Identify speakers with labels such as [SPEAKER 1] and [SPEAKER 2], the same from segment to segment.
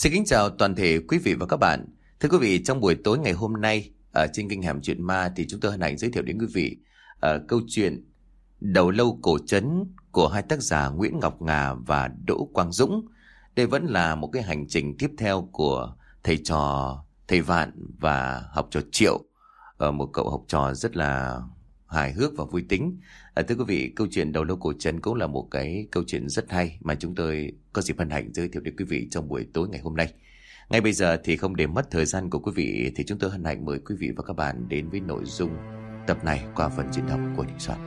[SPEAKER 1] Xin kính chào toàn thể quý vị và các bạn. Thưa quý vị, trong buổi tối ngày hôm nay ở trên kênh Hẻm Chuyện Ma thì chúng tôi hân hạnh giới thiệu đến quý vị câu chuyện Đầu Lâu Cổ Trấn của hai tác giả Nguyễn Ngọc Ngà và Đỗ Quang Dũng. Đây vẫn là một cái hành trình tiếp theo của thầy Vạn và học trò Triệu, một cậu học trò rất là hài hước và vui tính. Thưa quý vị, câu chuyện Đầu Lâu Cổ Trấn cũng là một cái câu chuyện rất hay mà chúng tôi có dịp hân hạnh giới thiệu đến quý vị trong buổi tối ngày hôm nay. Ngay bây giờ thì không để mất thời gian của quý vị thì chúng tôi hân hạnh mời quý vị và các bạn đến với nội dung tập này qua phần diễn đọc của Đình Soạn.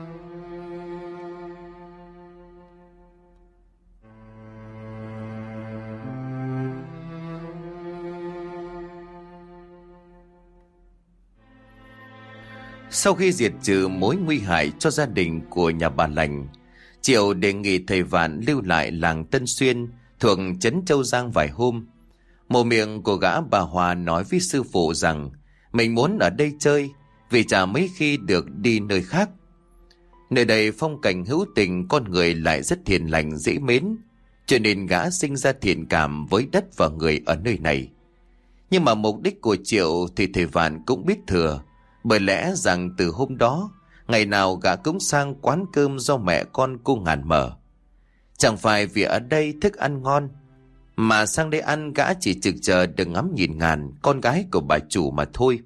[SPEAKER 1] Sau khi diệt trừ mối nguy hại cho gia đình của nhà bà Lành, Triệu đề nghị thầy Vạn lưu lại làng Tân Xuyên thuộc trấn Châu Giang vài hôm. Mồm miệng của gã bà Hòa nói với sư phụ rằng mình muốn ở đây chơi vì chả mấy khi được đi nơi khác. Nơi đây phong cảnh hữu tình, con người lại rất hiền lành dễ mến, cho nên gã sinh ra thiện cảm với đất và người ở nơi này. Nhưng mà mục đích của Triệu thì thầy Vạn cũng biết thừa, bởi lẽ rằng từ hôm đó, ngày nào gã cũng sang quán cơm do mẹ con cô Ngàn mở. Chẳng phải vì ở đây thức ăn ngon, mà sang đây ăn gã chỉ trực chờ được ngắm nhìn Ngàn, con gái của bà chủ mà thôi.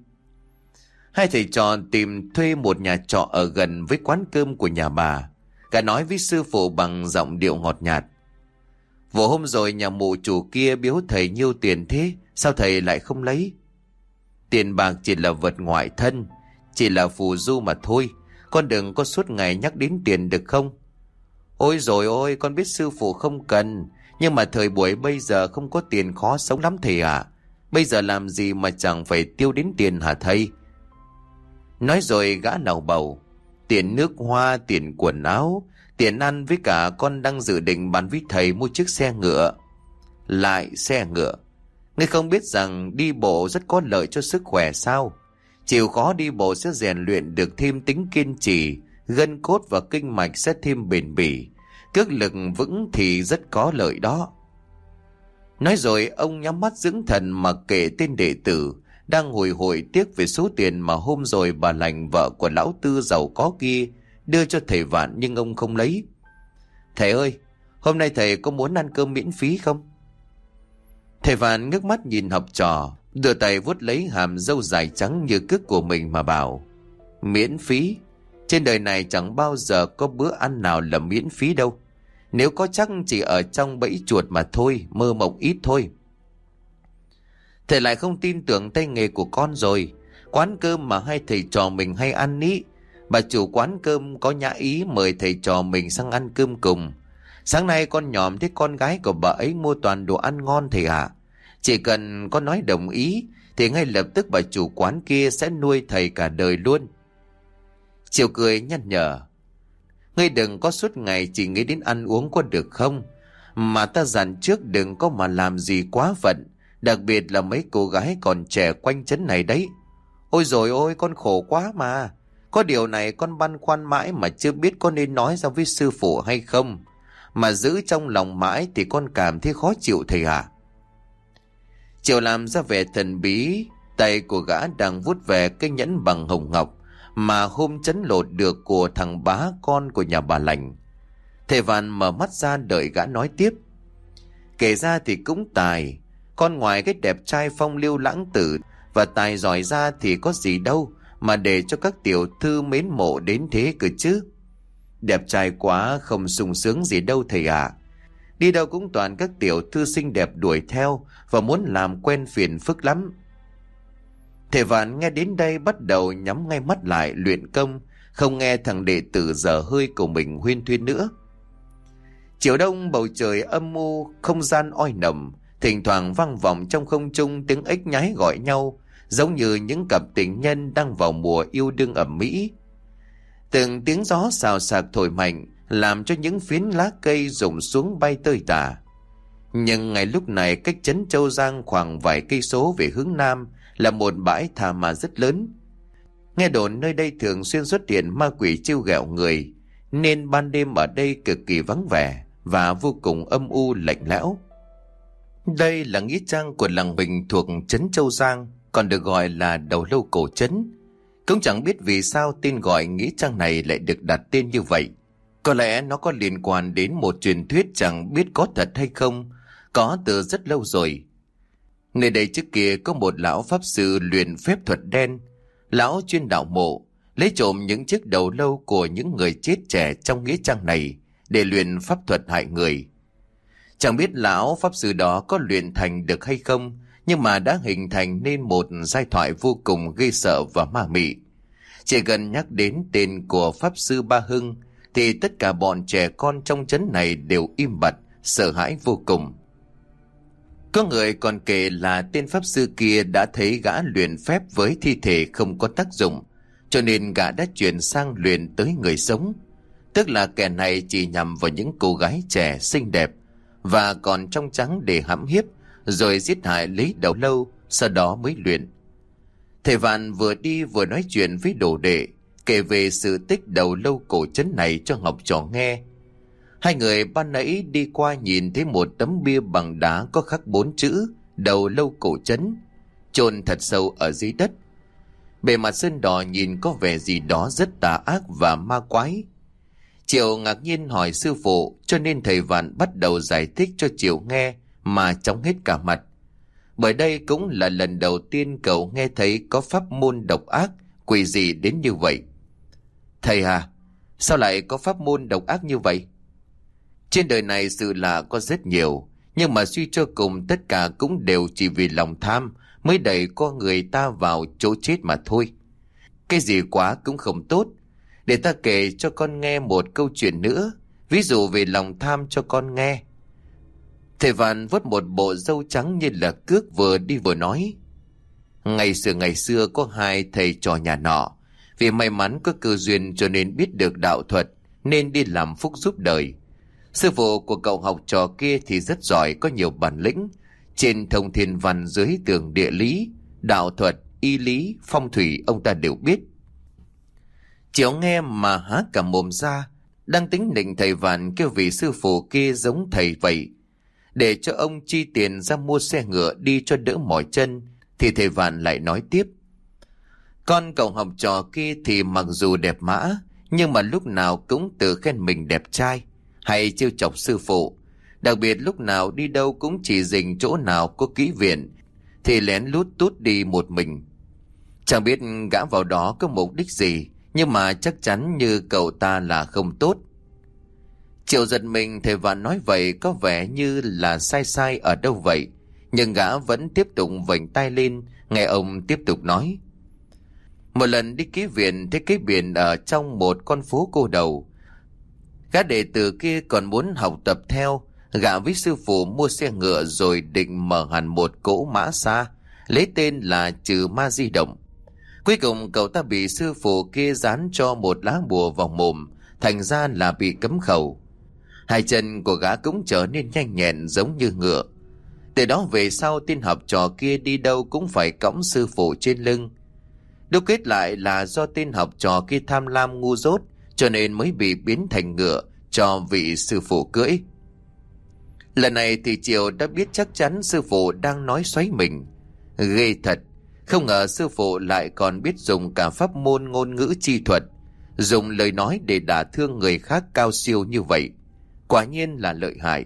[SPEAKER 1] Hai thầy trò tìm thuê một nhà trọ ở gần với quán cơm của nhà bà. Gã nói với sư phụ bằng giọng điệu ngọt nhạt: "Vừa hôm rồi nhà mụ chủ kia biếu thầy nhiêu tiền thế, sao thầy lại không lấy?" "Tiền bạc chỉ là vật ngoại thân, chỉ là phù du mà thôi, con đừng có suốt ngày nhắc đến tiền được không?" "Ôi rồi ôi, con biết sư phụ không cần, nhưng mà thời buổi bây giờ không có tiền khó sống lắm thầy ạ. Bây giờ làm gì mà chẳng phải tiêu đến tiền hả thầy?" Nói rồi gã lầu bầu: "Tiền nước hoa, tiền quần áo, tiền ăn, với cả con đang dự định bán với thầy mua chiếc xe ngựa." "Lại xe ngựa? Ngươi không biết rằng đi bộ rất có lợi cho sức khỏe sao? Chịu khó đi bộ sẽ rèn luyện được thêm tính kiên trì, gân cốt và kinh mạch sẽ thêm bền bỉ, cước lực vững thì rất có lợi đó." Nói rồi ông nhắm mắt dưỡng thần mà kể tên đệ tử đang hồi hộp tiếc về số tiền mà hôm rồi bà Lành, vợ của lão Tư giàu có kia, đưa cho thầy Vạn, nhưng ông không lấy. "Thầy ơi, hôm nay thầy có muốn ăn cơm miễn phí không?" Thầy Vạn ngước mắt nhìn học trò, đưa tay vuốt lấy hàm râu dài trắng như cước của mình mà bảo: "Miễn phí? Trên đời này chẳng bao giờ có bữa ăn nào là miễn phí đâu. Nếu có chắc chỉ ở trong bẫy chuột mà thôi, mơ mộng ít thôi." Thầy lại không tin tưởng tay nghề của con rồi. Quán cơm mà hai thầy trò mình hay ăn ý, bà chủ quán cơm có nhã ý mời thầy trò mình sang ăn cơm cùng. Sáng nay con nhòm thấy con gái của bà ấy mua toàn đồ ăn ngon thầy ạ. Chỉ cần con nói đồng ý thì ngay lập tức bà chủ quán kia sẽ nuôi thầy cả đời luôn. Triệu cười nhắc nhở: "Ngươi đừng có suốt ngày chỉ nghĩ đến ăn uống có được không? Mà ta dặn trước đừng có mà làm gì quá phận, đặc biệt là mấy cô gái còn trẻ quanh trấn này đấy." "Ôi rồi ôi, con khổ quá mà. Có điều này con băn khoăn mãi mà chưa biết có nên nói ra với sư phụ hay không. Mà giữ trong lòng mãi thì con cảm thấy khó chịu thầy ạ." Triệu làm ra vẻ thần bí, tay của gã đang vuốt về cái nhẫn bằng hồng ngọc mà hôm trấn lột được của thằng bá con của nhà bà Lành. Thầy Vạn mở mắt ra đợi gã nói tiếp: "Kể ra thì cũng tài, con ngoài cái đẹp trai phong lưu lãng tử và tài giỏi ra thì có gì đâu mà để cho các tiểu thư mến mộ đến thế cơ chứ. Đẹp trai quá không sung sướng gì đâu thầy ạ. Đi đâu cũng toàn các tiểu thư xinh đẹp đuổi theo và muốn làm quen phiền phức lắm." Thầy Vạn nghe đến đây bắt đầu nhắm ngay mắt lại luyện công, không nghe thằng đệ tử dở hơi của mình huyên thuyên nữa. Chiều đông bầu trời âm u, không gian oi nồng, thỉnh thoảng vang vọng trong không trung tiếng ếch nhái gọi nhau, giống như những cặp tình nhân đang vào mùa yêu đương ẩm mỹ. Từng tiếng gió xào xạc thổi mạnh, làm cho những phiến lá cây rụng xuống bay tơi tả. Nhưng ngay lúc này, cách trấn Châu Giang khoảng vài cây số về hướng nam là một bãi tha ma rất lớn. Nghe đồn nơi đây thường xuyên xuất hiện ma quỷ trêu ghẹo người, nên ban đêm ở đây cực kỳ vắng vẻ và vô cùng âm u lạnh lẽo. Đây là nghĩa trang của làng mình thuộc trấn Châu Giang, còn được gọi là Đầu Lâu Cổ Trấn. Cũng chẳng biết vì sao tên gọi nghĩa trang này lại được đặt tên như vậy. Có lẽ nó có liên quan đến một truyền thuyết chẳng biết có thật hay không, có từ rất lâu rồi. Nơi đây trước kia có một lão pháp sư luyện phép thuật đen. Lão chuyên đào mộ, lấy trộm những chiếc đầu lâu của những người chết trẻ trong nghĩa trang này để luyện pháp thuật hại người. Chẳng biết lão pháp sư đó có luyện thành được hay không, nhưng mà đã hình thành nên một giai thoại vô cùng ghê sợ và ma mị. Chỉ cần nhắc đến tên của pháp sư Ba Hưng thì tất cả bọn trẻ con trong trấn này đều im bặt, sợ hãi vô cùng. Có người còn kể là tên pháp sư kia đã thấy gã luyện phép với thi thể không có tác dụng, cho nên gã đã chuyển sang luyện tới người sống. Tức là kẻ này chỉ nhằm vào những cô gái trẻ xinh đẹp và còn trong trắng để hãm hiếp, rồi giết hại lấy đầu lâu, sau đó mới luyện. Thầy Vạn vừa đi vừa nói chuyện với đồ đệ, kể về sự tích đầu lâu cổ trấn này cho học trò nghe. Hai người ban nãy đi qua nhìn thấy một tấm bia bằng đá có khắc 4 chữ Đầu Lâu Cổ Trấn, chôn thật sâu ở dưới đất. Bề mặt sơn đỏ nhìn có vẻ gì đó rất tà ác và ma quái. Triệu ngạc nhiên hỏi sư phụ, cho nên thầy Vạn bắt đầu giải thích cho Triệu nghe mà chóng hết cả mặt. Bởi đây cũng là lần đầu tiên cậu nghe thấy có pháp môn độc ác, quỷ dị đến như vậy. Thầy à, sao lại có pháp môn độc ác như vậy? Trên đời này sự lạ có rất nhiều, nhưng mà suy cho cùng tất cả cũng đều chỉ vì lòng tham mới đẩy con người ta vào chỗ chết mà thôi. Cái gì quá cũng không tốt. Để ta kể cho con nghe một câu chuyện nữa, ví dụ về lòng tham cho con nghe. Thầy Vạn vuốt một bộ râu trắng như là cước, vừa đi vừa nói. Ngày xưa có hai thầy trò nhà nọ, vì may mắn có cơ duyên cho nên biết được đạo thuật, nên đi làm phúc giúp đời. Sư phụ của cậu học trò kia thì rất giỏi, có nhiều bản lĩnh, trên thông thiên văn dưới tường địa lý, đạo thuật, y lý, phong thủy ông ta đều biết. Chiếu nghe mà há cả mồm ra, đang tính định thầy Vạn kêu vị sư phụ kia giống thầy vậy, để cho ông chi tiền ra mua xe ngựa đi cho đỡ mỏi chân, thì thầy Vạn lại nói tiếp. Con cậu học trò kia thì mặc dù đẹp mã, nhưng mà lúc nào cũng tự khen mình đẹp trai, hay trêu chọc sư phụ. Đặc biệt lúc nào đi đâu cũng chỉ dình chỗ nào có kỹ viện thì lén lút tút đi một mình. Chẳng biết gã vào đó có mục đích gì, nhưng mà chắc chắn như cậu ta là không tốt. Triệu giật mình, thầy Vạn nói vậy có vẻ như là sai ở đâu vậy, nhưng gã vẫn tiếp tục vểnh tai lên nghe ông tiếp tục nói. Một lần đi ký viện thấy cái biển ở trong một con phố cô đầu. Gã đệ tử kia còn muốn học tập theo, gã với sư phụ mua xe ngựa rồi định mở hẳn một cỗ mã xa, lấy tên là Trừ Ma Di Động. Cuối cùng cậu ta bị sư phụ kia dán cho một lá bùa vào mồm, thành ra là bị cấm khẩu. Hai chân của gã cũng trở nên nhanh nhẹn giống như ngựa. Từ đó về sau tên học trò kia đi đâu cũng phải cõng sư phụ trên lưng. Đúc kết lại là do tên học trò kia tham lam ngu dốt, cho nên mới bị biến thành ngựa cho vị sư phụ cưỡi. Lần này thì Triều đã biết chắc chắn sư phụ đang nói xoáy mình. Ghê thật, không ngờ sư phụ lại còn biết dùng cả pháp môn ngôn ngữ chi thuật, dùng lời nói để đả thương người khác cao siêu như vậy. Quả nhiên là lợi hại.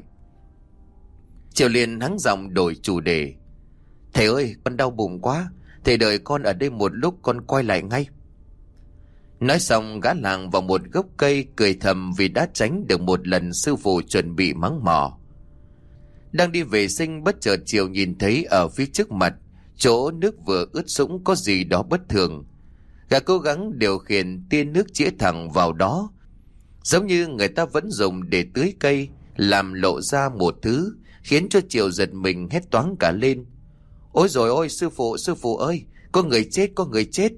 [SPEAKER 1] Triều liền hắng giọng đổi chủ đề. Thầy ơi, con đau bụng quá, thầy đợi con ở đây một lúc, con quay lại ngay. Nói xong gã làng vào một gốc cây, cười thầm vì đã tránh được một lần sư phụ chuẩn bị mắng mỏ. Đang đi vệ sinh, bất chợt Triều nhìn thấy ở phía trước mặt, chỗ nước vừa ướt sũng có gì đó bất thường. Gã cố gắng điều khiển tia nước chĩa thẳng vào đó, giống như người ta vẫn dùng để tưới cây, làm lộ ra một thứ khiến cho Triều giật mình hét toáng cả lên. Ôi rồi ôi, sư phụ ơi, có người chết.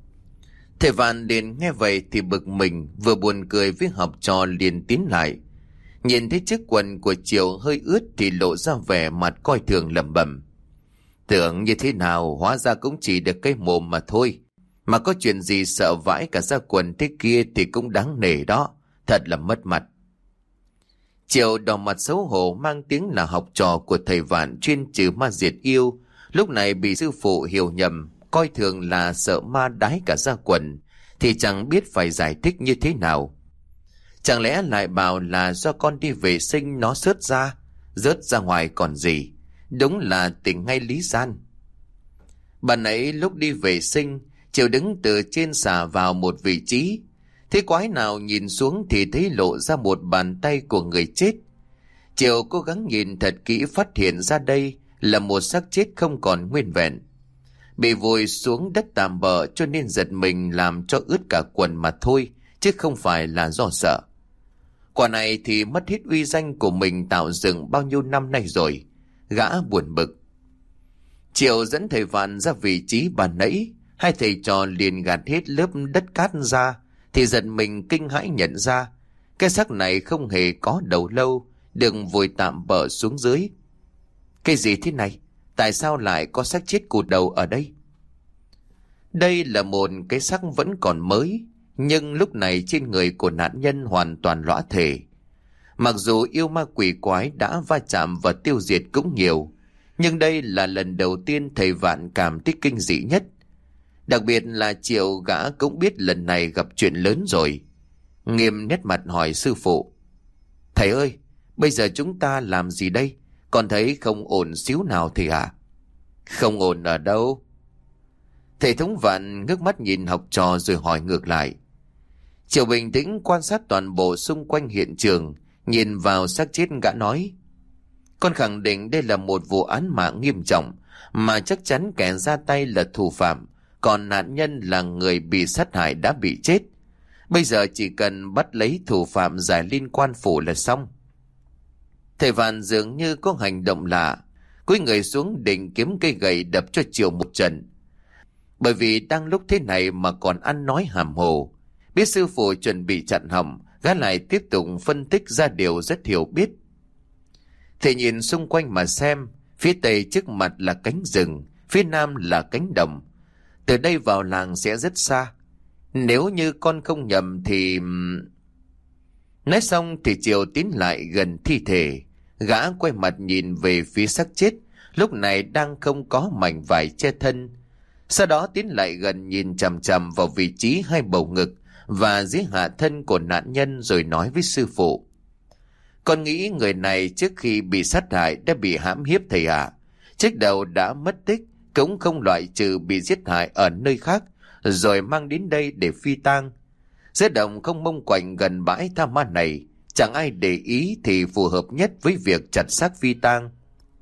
[SPEAKER 1] Thầy Vạn liền nghe vậy thì bực mình, vừa buồn cười với học trò liền tiến lại. Nhìn thấy chiếc quần của Triều hơi ướt thì lộ ra vẻ mặt coi thường, lẩm bẩm. Tưởng như thế nào, hóa ra cũng chỉ được cái mồm mà thôi. Mà có chuyện gì sợ vãi cả ra quần thế kia thì cũng đáng nể đó, thật là mất mặt. Triệu đỏ mặt xấu hổ, mang tiếng là học trò của thầy Vạn chuyên trừ ma diệt yêu, lúc này bị sư phụ hiểu nhầm, coi thường là sợ ma đái cả ra quần, thì chẳng biết phải giải thích như thế nào. Chẳng lẽ lại bảo là do con đi vệ sinh nó rớt ra ngoài còn gì. Đúng là tỉnh ngay lý gian. Bạn ấy lúc đi vệ sinh, Triệu đứng từ trên xà vào một vị trí. Thế quái nào nhìn xuống thì thấy lộ ra một bàn tay của người chết. Triệu cố gắng nhìn thật kỹ, phát hiện ra đây là một xác chết không còn nguyên vẹn. Bị vùi xuống đất tạm bợ cho nên giật mình làm cho ướt cả quần mà thôi, chứ không phải là do sợ. Quả này thì mất hết uy danh của mình tạo dựng bao nhiêu năm nay rồi. Gã buồn bực. Triệu dẫn thầy Vạn ra vị trí bàn nãy. Hai thầy trò liền gạt hết lớp đất cát ra, thì giật mình kinh hãi nhận ra cái xác này không hề có đầu lâu, đừng vùi tạm bợ xuống dưới. Cái gì thế này? Tại sao lại có xác chết cụt đầu ở đây? Đây là một cái xác vẫn còn mới, nhưng lúc này trên người của nạn nhân hoàn toàn lõa thể. Mặc dù yêu ma quỷ quái đã va chạm và tiêu diệt cũng nhiều, nhưng đây là lần đầu tiên thầy Vạn cảm thấy kinh dị nhất. Đặc biệt là Triệu gã cũng biết lần này gặp chuyện lớn rồi. Nghiêm nét mặt hỏi sư phụ: Thầy ơi, bây giờ chúng ta làm gì đây? Con thấy không ổn xíu nào thầy ạ. Không ổn ở đâu? Thầy Thống Vạn ngước mắt nhìn học trò rồi hỏi ngược lại. Triệu bình tĩnh quan sát toàn bộ xung quanh hiện trường, nhìn vào xác chết gã nói: Con khẳng định đây là một vụ án mạng nghiêm trọng, mà chắc chắn kẻ ra tay là thủ phạm, còn nạn nhân là người bị sát hại đã bị chết. Bây giờ chỉ cần bắt lấy thủ phạm giải liên quan phủ là xong. Thầy Vạn dường như có hành động lạ, cúi người xuống định kiếm cây gậy đập cho Triệu một trận. Bởi vì đang lúc thế này mà còn ăn nói hàm hồ, biết sư phụ chuẩn bị chặn họng, gã lại tiếp tục phân tích ra điều rất hiểu biết. Thầy nhìn xung quanh mà xem, phía tây trước mặt là cánh rừng, phía nam là cánh đồng. Từ đây vào làng sẽ rất xa. Nếu như con không nhầm thì... Nói xong thì Triệu tiến lại gần thi thể. Gã quay mặt nhìn về phía xác chết, lúc này đang không có mảnh vải che thân. Sau đó tiến lại gần nhìn chằm chằm vào vị trí hai bầu ngực và dưới hạ thân của nạn nhân, rồi nói với sư phụ: Con nghĩ người này trước khi bị sát hại đã bị hãm hiếp thầy ạ. Chiếc đầu đã mất tích, cũng không loại trừ bị giết hại ở nơi khác rồi mang đến đây để phi tang. Giữa đồng không mông quạnh gần bãi tha ma này, chẳng ai để ý thì phù hợp nhất với việc chặt xác phi tang.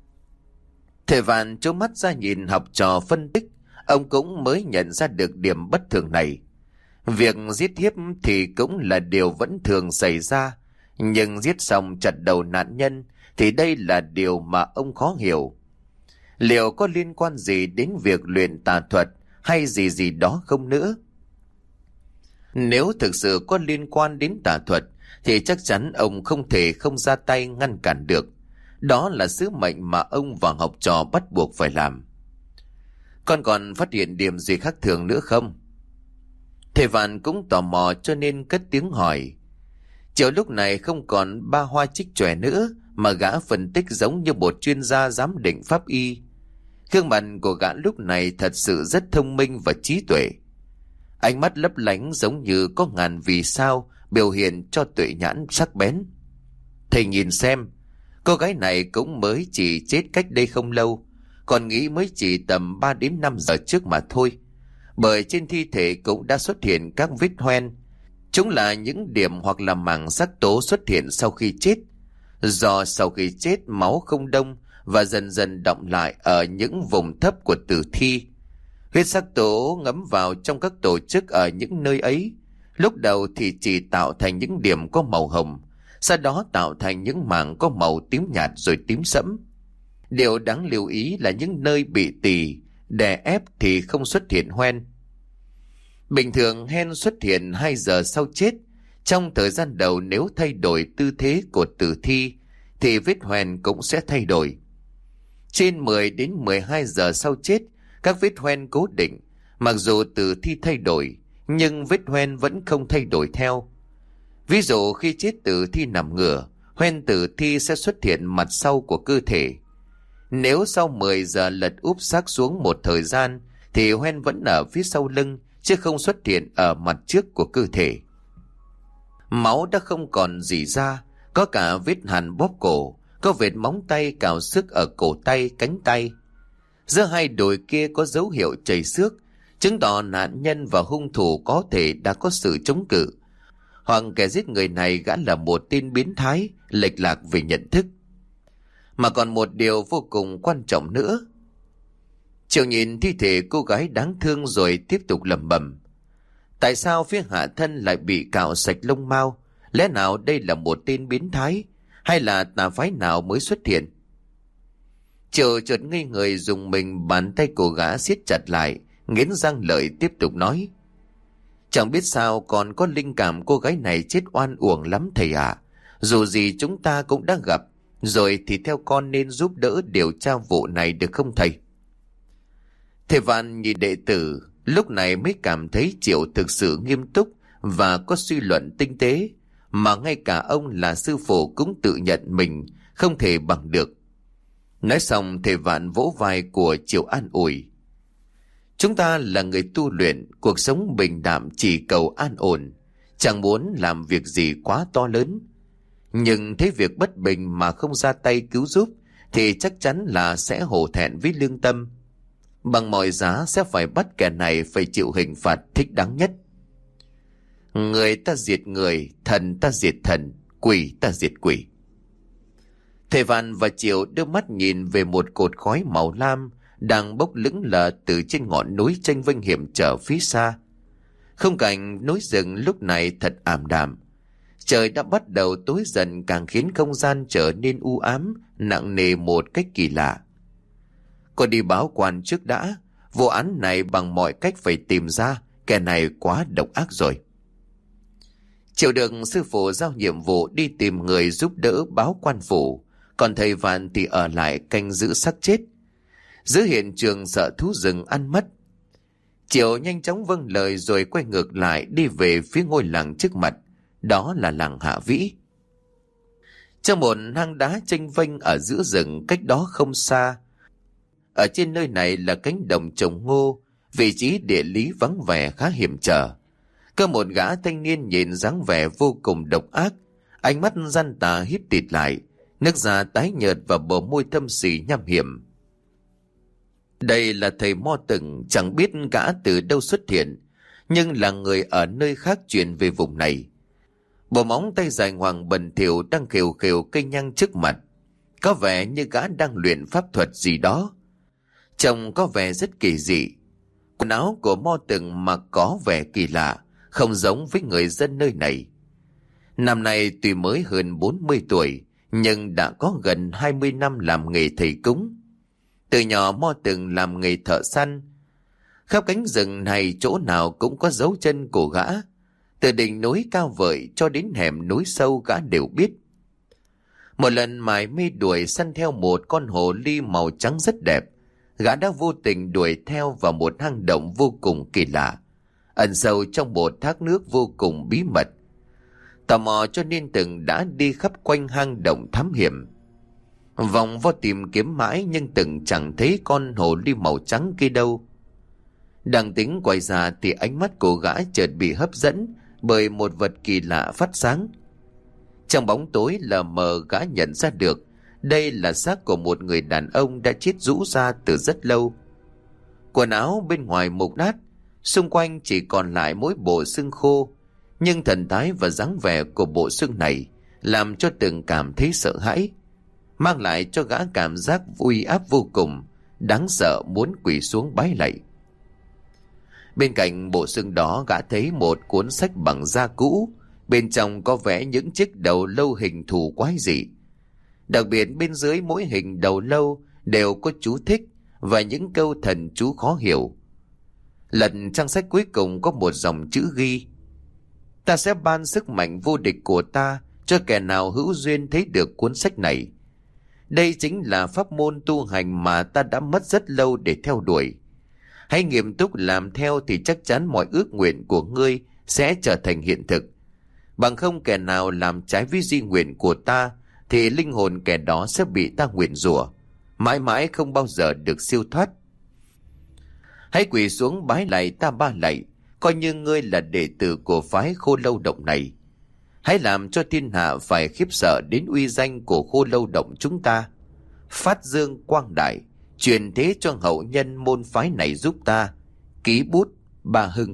[SPEAKER 1] Thầy Vạn trố mắt ra nhìn học trò phân tích, ông cũng mới nhận ra được điểm bất thường này. Việc giết hiếp thì cũng là điều vẫn thường xảy ra, nhưng giết xong chặt đầu nạn nhân thì đây là điều mà ông khó hiểu. Liệu có liên quan gì đến việc luyện tà thuật hay gì gì đó không nữa? Nếu thực sự có liên quan đến tà thuật thì chắc chắn ông không thể không ra tay ngăn cản được. Đó là sứ mệnh mà ông và học trò bắt buộc phải làm. Con còn phát hiện điểm gì khác thường nữa không? Thầy Vạn cũng tò mò cho nên cất tiếng hỏi. Triệu lúc này không còn ba hoa trích chòe nữa, mà gã phân tích giống như một chuyên gia giám định pháp y. Gương mặt của gã lúc này thật sự rất thông minh và trí tuệ. Ánh mắt lấp lánh giống như có ngàn vì sao, biểu hiện cho tuệ nhãn sắc bén. Thầy nhìn xem, cô gái này cũng mới chỉ chết cách đây không lâu, còn nghĩ mới chỉ tầm 3 đến 5 giờ trước mà thôi. Bởi trên thi thể cũng đã xuất hiện các vết hoen. Chúng là những điểm hoặc là mảng sắc tố xuất hiện sau khi chết. Do sau khi chết máu không đông và dần dần đọng lại ở những vùng thấp của tử thi. Huyết sắc tố ngấm vào trong các tổ chức ở những nơi ấy. Lúc đầu thì chỉ tạo thành những điểm có màu hồng, sau đó tạo thành những mảng có màu tím nhạt rồi tím sẫm. Điều đáng lưu ý là những nơi bị tỳ đè ép thì không xuất hiện hoen. Bình thường hen xuất hiện 2 giờ sau chết. Trong thời gian đầu nếu thay đổi tư thế của tử thi thì vết hoen cũng sẽ thay đổi. Trên 10 đến 12 giờ sau chết, các vết hoen cố định. Mặc dù tử thi thay đổi, nhưng vết hoen vẫn không thay đổi theo. Ví dụ khi chết tử thi nằm ngửa, hoen tử thi sẽ xuất hiện mặt sau của cơ thể. Nếu sau 10 giờ lật úp xác xuống một thời gian thì hoen vẫn ở phía sau lưng chứ không xuất hiện ở mặt trước của cơ thể. Máu đã không còn rỉ ra, có cả vết hằn bóp cổ, có vệt móng tay cào xước ở cổ tay, cánh tay. Giữa hai đùi kia có dấu hiệu chảy xước, chứng tỏ nạn nhân và hung thủ có thể đã có sự chống cự, hoặc kẻ giết người này gã là một tên biến thái, lệch lạc về nhận thức. Mà còn một điều vô cùng quan trọng nữa. Triệu nhìn thi thể cô gái đáng thương rồi tiếp tục lẩm bẩm. Tại sao phía hạ thân lại bị cạo sạch lông mao? Lẽ nào đây là một tên biến thái, hay là tà phái nào mới xuất hiện? Triệu chợt ngây người dùng mình, bàn tay của gã siết chặt lại, nghiến răng lợi tiếp tục nói. Chẳng biết sao còn có linh cảm cô gái này chết oan uổng lắm thầy ạ. Dù gì chúng ta cũng đã gặp, rồi thì theo con nên giúp đỡ điều tra vụ này được không thầy? Thầy Vạn nhìn đệ tử, lúc này mới cảm thấy Triệu thực sự nghiêm túc và có suy luận tinh tế, mà ngay cả ông là sư phụ cũng tự nhận mình không thể bằng được. Nói xong, thầy Vạn vỗ vai của Triệu an ủi. Chúng ta là người tu luyện, cuộc sống bình đạm chỉ cầu an ổn, chẳng muốn làm việc gì quá to lớn. Nhưng thấy việc bất bình mà không ra tay cứu giúp thì chắc chắn là sẽ hổ thẹn với lương tâm. Bằng mọi giá sẽ phải bắt kẻ này phải chịu hình phạt thích đáng nhất. Người ta diệt người, thần ta diệt thần, quỷ ta diệt quỷ. Thầy Vạn và Triệu đưa mắt nhìn về một cột khói màu lam đang bốc lững lờ từ trên ngọn núi tranh vênh hiểm trở phía xa. Khung cảnh núi rừng lúc này thật ảm đạm. Trời đã bắt đầu tối dần, càng khiến không gian trở nên u ám, nặng nề một cách kỳ lạ. Cô đi báo quan trước đã, vụ án này bằng mọi cách phải tìm ra, kẻ này quá độc ác rồi. Triệu được sư phụ giao nhiệm vụ đi tìm người giúp đỡ báo quan phủ, còn thầy Vạn thì ở lại canh giữ xác chết. Giữa hiện trường sợ thú rừng ăn mất. Triệu nhanh chóng vâng lời rồi quay ngược lại đi về phía ngôi làng trước mặt, đó là làng Hạ Vĩ. Trong một hang đá chênh vênh ở giữa rừng cách đó không xa, ở trên nơi này là cánh đồng trồng ngô, vị trí địa lý vắng vẻ khá hiểm trở. Có một gã thanh niên nhìn dáng vẻ vô cùng độc ác, ánh mắt gian tà híp tịt lại, nước da tái nhợt và bờ môi thâm sì nham hiểm. Đây là thầy Mo Từng, chẳng biết gã từ đâu xuất hiện, nhưng là người ở nơi khác truyền về vùng này. Bộ móng tay dài ngoằng bẩn thỉu đang khều khều cây nhang trước mặt, có vẻ như gã đang luyện pháp thuật gì đó. Trông có vẻ rất kỳ dị. Quần áo của Mo Từng mặc có vẻ kỳ lạ, không giống với người dân nơi này. Năm nay tuy mới hơn 40 tuổi, nhưng đã có gần 20 năm làm nghề thầy cúng. Từ nhỏ Mo Từng làm nghề thợ săn. Khắp cánh rừng này chỗ nào cũng có dấu chân của gã. Từ đỉnh núi cao vời cho đến hẻm núi sâu gã đều biết. Một lần mải mê đuổi săn theo một con hồ ly màu trắng rất đẹp, gã đã vô tình đuổi theo vào một hang động vô cùng kỳ lạ, ẩn sâu trong một thác nước vô cùng bí mật. Tò mò cho nên Từng đã đi khắp quanh hang động thám hiểm. Vòng vo tìm kiếm mãi nhưng Từng chẳng thấy con hồ ly màu trắng kia đâu. Đang tính quay ra thì ánh mắt của gã chợt bị hấp dẫn bởi một vật kỳ lạ phát sáng. Trong bóng tối lờ mờ gã nhận ra được đây là xác của một người đàn ông đã chết rũ ra từ rất lâu. Quần áo bên ngoài mục nát, xung quanh chỉ còn lại mỗi bộ xương khô, nhưng thần thái và dáng vẻ của bộ xương này làm cho Từng cảm thấy sợ hãi, mang lại cho gã cảm giác uy áp vô cùng, đáng sợ muốn quỳ xuống bái lạy. Bên cạnh bộ xương đó gã thấy một cuốn sách bằng da cũ, bên trong có vẽ những chiếc đầu lâu hình thù quái dị. Đặc biệt bên dưới mỗi hình đầu lâu đều có chú thích và những câu thần chú khó hiểu. Lật trang sách cuối cùng có một dòng chữ ghi: ta sẽ ban sức mạnh vô địch của ta cho kẻ nào hữu duyên thấy được cuốn sách này. Đây chính là pháp môn tu hành mà ta đã mất rất lâu để theo đuổi. Hãy nghiêm túc làm theo thì chắc chắn mọi ước nguyện của ngươi sẽ trở thành hiện thực. Bằng không kẻ nào làm trái với di nguyện của ta thì linh hồn kẻ đó sẽ bị ta nguyền rủa, mãi mãi không bao giờ được siêu thoát. Hãy quỳ xuống bái lạy ta 3 lạy, coi như ngươi là đệ tử của phái Khô Lâu Động này. Hãy làm cho thiên hạ phải khiếp sợ đến uy danh của Khô Lâu Động chúng ta. Phát dương quang đại, truyền thế cho hậu nhân môn phái này giúp ta. Ký bút Ba Hưng.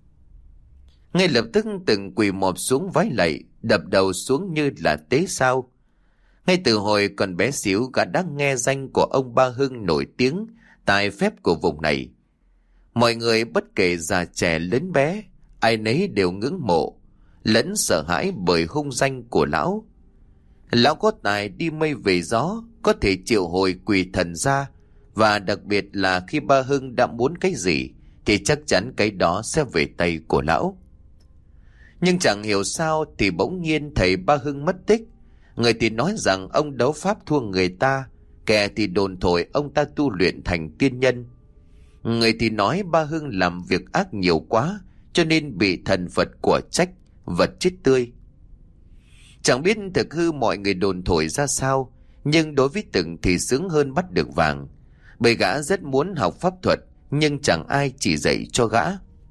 [SPEAKER 1] Ngay lập tức từng quỳ mọp xuống vái lạy, đập đầu xuống như là tế sao. Ngay từ hồi còn bé xíu, gã đã nghe danh của ông Ba Hưng nổi tiếng tại phép của vùng này. Mọi người bất kể già trẻ lớn bé, ai nấy đều ngưỡng mộ lẫn sợ hãi bởi hung danh của lão. Lão có tài đi mây về gió, có thể triệu hồi quỷ thần ra, và đặc biệt là khi Ba Hưng đã muốn cái gì thì chắc chắn cái đó sẽ về tay của lão. Nhưng chẳng hiểu sao thì bỗng nhiên thầy Ba Hưng mất tích. Người thì nói rằng ông đấu pháp thua người ta, kẻ thì đồn thổi ông ta tu luyện thành tiên nhân. Người thì nói Ba Hưng làm việc ác nhiều quá, cho nên bị thần Phật của trách, vật chết tươi. Chẳng biết thực hư mọi người đồn thổi ra sao, nhưng đối với Từng thì sướng hơn bắt được vàng, bởi gã rất muốn học pháp thuật, nhưng chẳng ai chỉ dạy cho gã.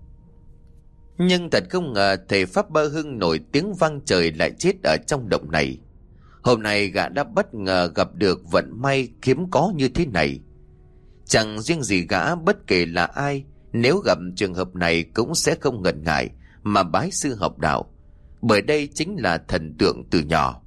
[SPEAKER 1] Nhưng thật không ngờ thầy Pháp Ba Hưng nổi tiếng vang trời lại chết ở trong động này. Hôm nay gã đã bất ngờ gặp được vận may hiếm có như thế này. Chẳng riêng gì gã, bất kể là ai, nếu gặp trường hợp này cũng sẽ không ngần ngại mà bái sư học đạo, bởi đây chính là thần tượng từ nhỏ.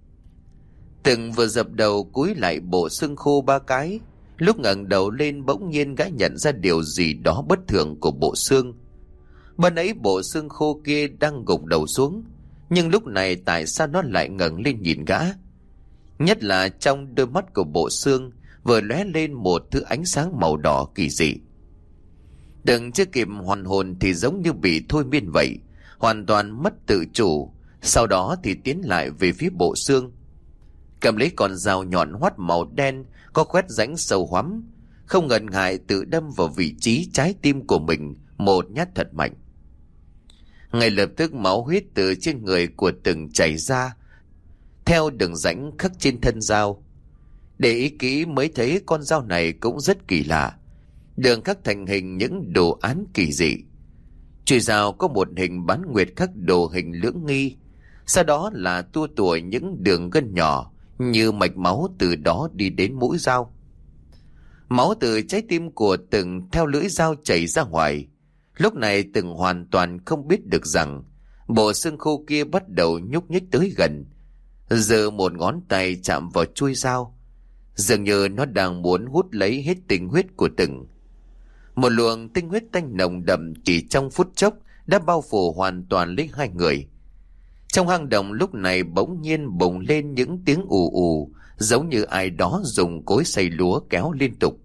[SPEAKER 1] Từng vừa dập đầu cúi lại bộ xương khô 3 cái, lúc ngẩng đầu lên bỗng nhiên gã nhận ra điều gì đó bất thường của bộ xương. Ban ấy bộ xương khô kia đang gục đầu xuống, nhưng lúc này tại sao nó lại ngẩng lên nhìn gã? Nhất là trong đôi mắt của bộ xương vừa lóe lên một thứ ánh sáng màu đỏ kỳ dị. Đừng chưa kịp hoàn hồn thì giống như bị thôi miên vậy, hoàn toàn mất tự chủ. Sau đó thì tiến lại về phía bộ xương, cầm lấy con dao nhọn hoắt màu đen có khoét rãnh sâu hoắm, không ngần ngại tự đâm vào vị trí trái tim của mình một nhát thật mạnh. Ngay lập tức máu huyết từ trên người của Từng chảy ra theo đường rãnh khắc trên thân dao. Để ý kỹ mới thấy con dao này cũng rất kỳ lạ, đường khắc thành hình những đồ án kỳ dị. Chùy dao có một hình bán nguyệt khắc đồ hình lưỡng nghi, sau đó là tua tủa những đường gân nhỏ như mạch máu từ đó đi đến mũi dao. Máu từ trái tim của Từng theo lưỡi dao chảy ra ngoài. Lúc này Từng hoàn toàn không biết được rằng bộ xương khô kia bắt đầu nhúc nhích tới gần, giơ một ngón tay chạm vào chuôi dao, dường như nó đang muốn hút lấy hết tinh huyết của Từng. Một luồng tinh huyết tanh nồng đậm chỉ trong phút chốc đã bao phủ hoàn toàn lấy hai người. Trong hang động lúc này bỗng nhiên bùng lên những tiếng ù ù, giống như ai đó dùng cối xay lúa kéo liên tục.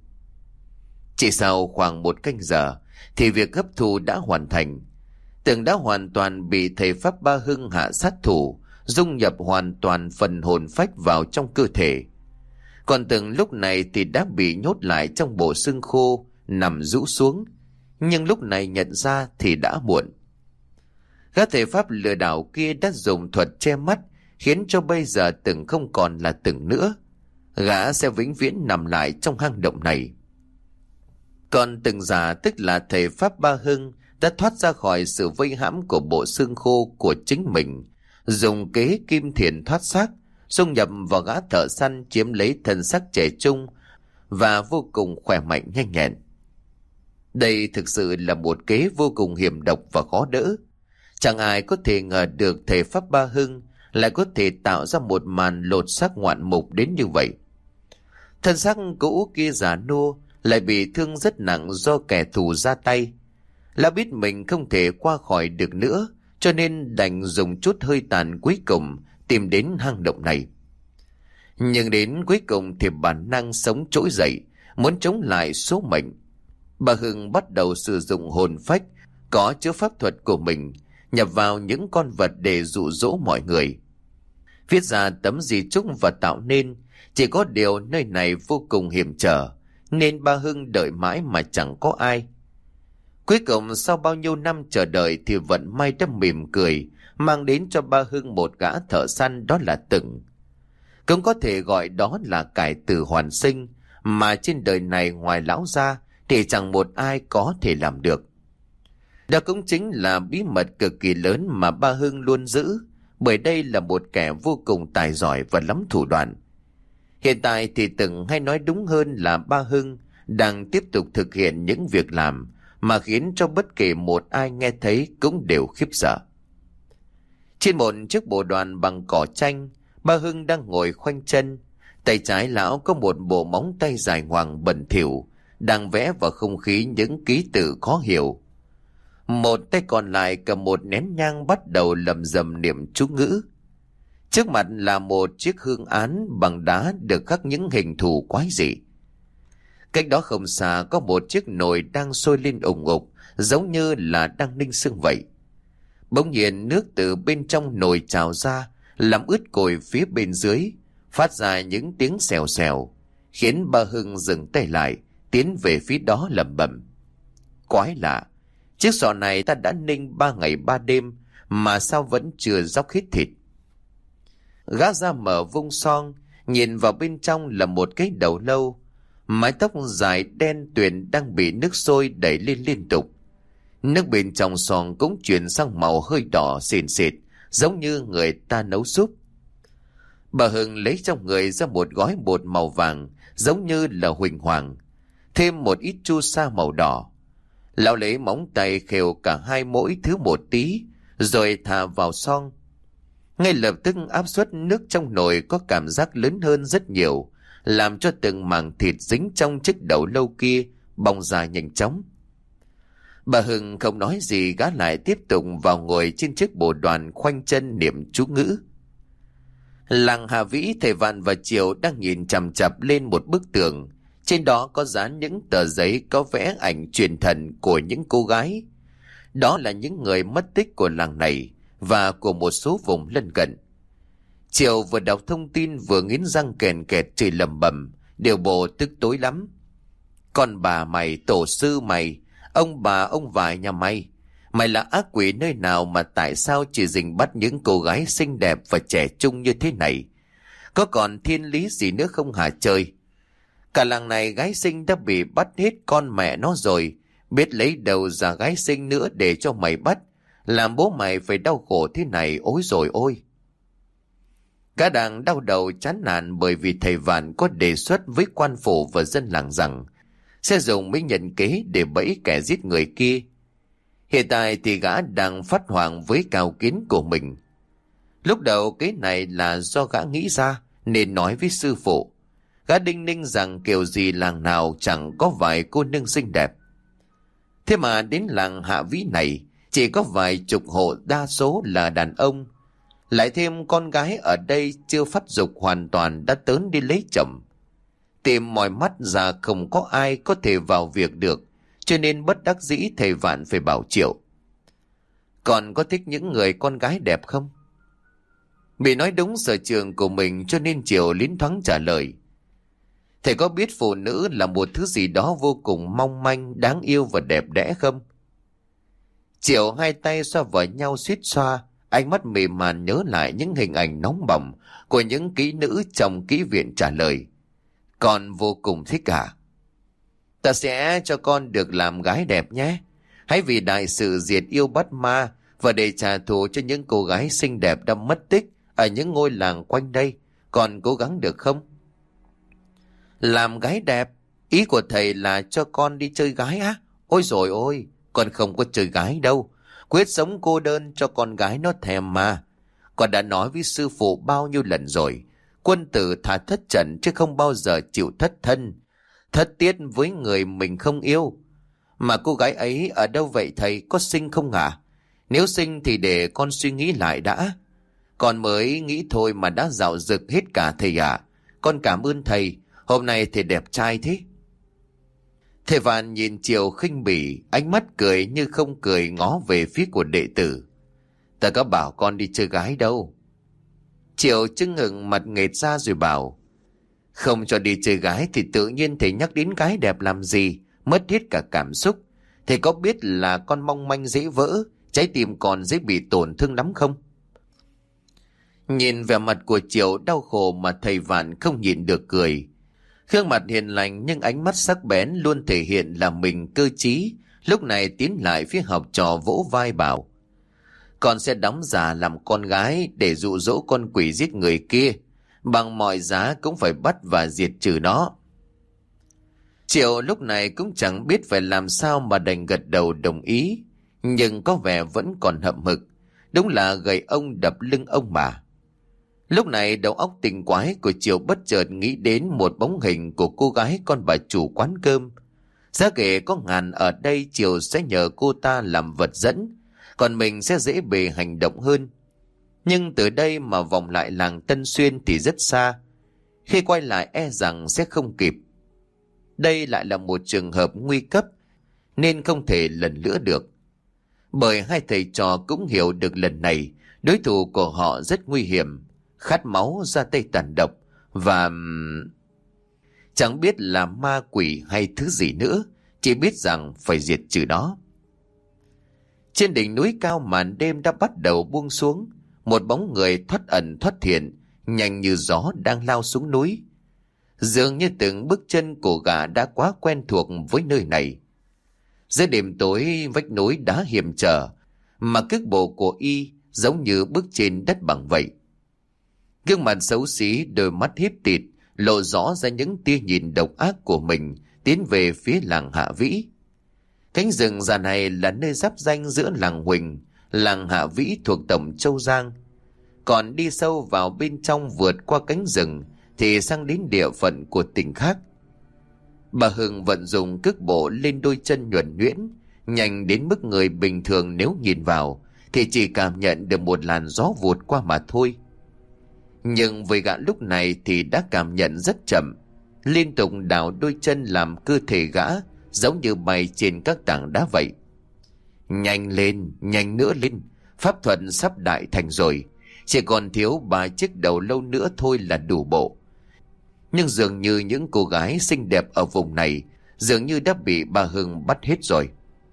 [SPEAKER 1] Chỉ sau khoảng 1 canh giờ thì việc hấp thu đã hoàn thành. Từng đã hoàn toàn bị thầy Pháp Ba Hưng hạ sát thủ, dung nhập hoàn toàn phần hồn phách vào trong cơ thể. Còn Từng lúc này thì đã bị nhốt lại trong bộ xương khô, nằm rũ xuống, nhưng lúc này nhận ra thì đã muộn. Gã thầy Pháp lừa đảo kia đã dùng thuật che mắt, khiến cho bây giờ Từng không còn là Từng nữa. Gã sẽ vĩnh viễn nằm lại trong hang động này. Còn Từng già, tức là thầy Pháp Ba Hưng, đã thoát ra khỏi sự vây hãm của bộ xương khô của chính mình, dùng kế kim thiền thoát xác, xung nhập vào gã thợ săn, chiếm lấy thân xác trẻ trung và vô cùng khỏe mạnh nhanh nhẹn. Đây thực sự là một kế vô cùng hiểm độc và khó đỡ. Chẳng ai có thể ngờ được thầy Pháp Ba Hưng lại có thể tạo ra một màn lột xác ngoạn mục đến như vậy. Thân xác cũ kia già nua lại bị thương rất nặng do kẻ thù ra tay. Lão biết mình không thể qua khỏi được nữa, cho nên đành dùng chút hơi tàn cuối cùng tìm đến hang động này. Nhưng đến cuối cùng thì bản năng sống trỗi dậy, muốn chống lại số mệnh. Bà Hưng bắt đầu sử dụng hồn phách có chứa pháp thuật của mình, nhập vào những con vật để dụ dỗ mọi người. Viết ra tấm di chúc và tạo nên, chỉ có điều nơi này vô cùng hiểm trở, nên bà Hưng đợi mãi mà chẳng có ai. Cuối cùng sau bao nhiêu năm chờ đợi thì vận may đã mỉm cười, mang đến cho bà Hưng một gã thợ săn, đó là Từng. Cũng có thể gọi đó là cải tử hoàn sinh, mà trên đời này ngoài lão ra thì chẳng một ai có thể làm được. Đó cũng chính là bí mật cực kỳ lớn mà ba Hưng luôn giữ, bởi đây là một kẻ vô cùng tài giỏi và lắm thủ đoạn. Hiện tại thì từng hay nói đúng hơn là ba Hưng đang tiếp tục thực hiện những việc làm mà khiến cho bất kể một ai nghe thấy cũng đều khiếp sợ. Trên một chiếc bộ đoàn bằng cỏ tranh, ba Hưng đang ngồi khoanh chân. Tay trái lão có một bộ móng tay dài ngoằng bẩn thỉu, đang vẽ vào không khí những ký tự khó hiểu. Một tay còn lại cầm một nén nhang bắt đầu lầm rầm niệm chú ngữ. Trước mặt là một chiếc hương án bằng đá được khắc những hình thù quái dị. Cách đó không xa có một chiếc nồi đang sôi lên ủng ục, giống như là đang ninh sương vậy. Bỗng nhiên nước từ bên trong nồi trào ra, làm ướt cồi phía bên dưới, phát ra những tiếng xèo xèo, khiến ba Hưng dừng tay lại, tiến về phía đó lẩm bẩm: quái lạ, chiếc sọ này ta đã ninh 3 ngày 3 đêm mà sao vẫn chưa róc hết thịt. Gã ra mở vung son, nhìn vào bên trong là một cái đầu lâu, mái tóc dài đen tuyền đang bị nước sôi đẩy lên liên tục. Nước bên trong son cũng chuyển sang màu hơi đỏ sền sệt, giống như người ta nấu súp. Bà Hưng lấy trong người ra một gói bột màu vàng, giống như là huỳnh hoàng, thêm một ít chu sa màu đỏ. Lão lấy móng tay khều cả hai mỗi thứ một tí, rồi thả vào son. Ngay lập tức áp suất nước trong nồi có cảm giác lớn hơn rất nhiều, làm cho từng mảng thịt dính trong chiếc đầu lâu kia bong ra nhanh chóng. Bà Hưng không nói gì, gã lại tiếp tục vào ngồi trên chiếc bồ đoàn khoanh chân niệm chú ngữ. Làng Hà Vĩ, thầy Vạn và Triều đang nhìn chằm chằm lên một bức tường. Trên đó có dán những tờ giấy có vẽ ảnh truyền thần của những cô gái. Đó là những người mất tích của làng này và của một số vùng lân cận. Triều vừa đọc thông tin vừa nghiến răng kèn kẹt chửi lầm bầm, điều bộ tức tối lắm. Con bà mày, tổ sư mày, ông bà ông vải nhà mày, mày là ác quỷ nơi nào mà tại sao chỉ dình bắt những cô gái xinh đẹp và trẻ trung như thế này? Có còn thiên lý gì nữa không hả trời? Cả làng này gái xinh đã bị bắt hết con mẹ nó rồi, biết lấy đầu ra gái xinh nữa để cho mày bắt, làm bố mày phải đau khổ thế này, ối rồi ôi. Cả đảng đau đầu chán nản bởi vì thầy Vạn có đề xuất với quan phủ và dân làng rằng sẽ dùng mấy nhân kế để bẫy kẻ giết người kia. Hiện tại thì gã đang phát hoảng với cao kiến của mình. Lúc đầu cái này là do gã nghĩ ra nên nói với sư phụ. Gã đinh ninh rằng kiểu gì làng nào chẳng có vài cô nương xinh đẹp. Thế mà đến làng Hạ Vĩ này chỉ có vài chục hộ, đa số là đàn ông. Lại thêm con gái ở đây chưa phát dục hoàn toàn đã tớn đi lấy chồng. Tìm mọi mắt ra không có ai có thể vào việc được, cho nên bất đắc dĩ thầy Vạn phải bảo Triệu: còn có thích những người con gái đẹp không? Bị nói đúng sở trường của mình cho nên Triệu lín thoáng trả lời: thầy có biết phụ nữ là một thứ gì đó vô cùng mong manh, đáng yêu và đẹp đẽ không? Triệu hai tay xoa vào nhau suýt xoa, ánh mắt mềm màn nhớ lại những hình ảnh nóng bỏng của những kỹ nữ trong kỹ viện, trả lời: con vô cùng thích cả. Ta sẽ cho con được làm gái đẹp nhé. Hãy vì đại sự diệt yêu bắt ma và để trả thù cho những cô gái xinh đẹp đã mất tích ở những ngôi làng quanh đây, con cố gắng được không? Làm gái đẹp? Ý của thầy là cho con đi chơi gái á? Ôi dồi ôi, con không có chơi gái đâu. Quyết sống cô đơn cho con gái nó thèm mà. Con đã nói với sư phụ bao nhiêu lần rồi, quân tử thà thất trận chứ không bao giờ chịu thất thân, thất tiết với người mình không yêu. Mà cô gái ấy ở đâu vậy thầy, có xinh không hả? Nếu xinh thì để con suy nghĩ lại đã. Con mới nghĩ thôi mà đã dạo dực hết cả thầy ạ. Con cảm ơn thầy, hôm nay thầy đẹp trai thế. Thầy Vạn nhìn Triều khinh bỉ, ánh mắt cười như không cười ngó về phía của đệ tử. Ta có bảo con đi chơi gái đâu. Triều chưng hửng mặt nghệt ra rồi bảo: không cho đi chơi gái thì tự nhiên thầy nhắc đến gái đẹp làm gì, mất hết cả cảm xúc. Thầy có biết là con mong manh dễ vỡ, trái tim còn dễ bị tổn thương lắm không? Nhìn vẻ mặt của Triệu đau khổ mà thầy Vạn không nhịn được cười. Gương mặt hiền lành nhưng ánh mắt sắc bén luôn thể hiện là mình cơ trí. Lúc này tiến lại phía học trò vỗ vai bảo: con sẽ đóng giả làm con gái để dụ dỗ con quỷ giết người kia. Bằng mọi giá cũng phải bắt và diệt trừ nó. Triệu lúc này cũng chẳng biết phải làm sao mà đành gật đầu đồng ý. Nhưng có vẻ vẫn còn hậm hực. Đúng là gậy ông đập lưng ông mà. Lúc này đầu óc tình quái của Triệu bất chợt nghĩ đến một bóng hình của cô gái con bà chủ quán cơm. Giá kể có ngàn ở đây, Triệu sẽ nhờ cô ta làm vật dẫn, còn mình sẽ dễ bề hành động hơn. Nhưng từ đây mà vòng lại làng Tân Xuyên thì rất xa. Khi quay lại e rằng sẽ không kịp. Đây lại là một trường hợp nguy cấp, nên không thể lần nữa được. Bởi hai thầy trò cũng hiểu được lần này đối thủ của họ rất nguy hiểm, khát máu, ra tay tàn độc và chẳng biết là ma quỷ hay thứ gì nữa, chỉ biết rằng phải diệt trừ nó. Trên đỉnh núi cao màn đêm đã bắt đầu buông xuống. Một bóng người thoát ẩn thoát hiện, nhanh như gió đang lao xuống núi. Dường như từng bước chân của gã đã quá quen thuộc với nơi này. Giữa đêm tối vách núi đá hiểm trở, mà cước bộ của y giống như bước trên đất bằng vậy. Gương mặt xấu xí, đôi mắt híp tịt, lộ rõ ra những tia nhìn độc ác của mình, tiến về phía làng Hạ Vĩ. Cánh rừng già này là nơi giáp ranh giữa làng Huỳnh, làng Hạ Vĩ thuộc tổng Châu Giang. Còn đi sâu vào bên trong vượt qua cánh rừng thì sang đến địa phận của tỉnh khác. Bà Hưng vận dụng cước bộ lên đôi chân nhuần nhuyễn, nhanh đến mức người bình thường nếu nhìn vào thì chỉ cảm nhận được một làn gió vụt qua mà thôi. Nhưng với gã lúc này thì đã cảm nhận rất chậm, liên tục đảo đôi chân làm cơ thể gã giống như bay trên các tảng đá vậy. Nhanh lên, nhanh nữa lên, pháp thuật sắp đại thành rồi, chỉ còn thiếu 3 chiếc đầu lâu nữa thôi là đủ bộ. Nhưng dường như những cô gái xinh đẹp ở vùng này dường như đã bị bà Hưng bắt hết rồi.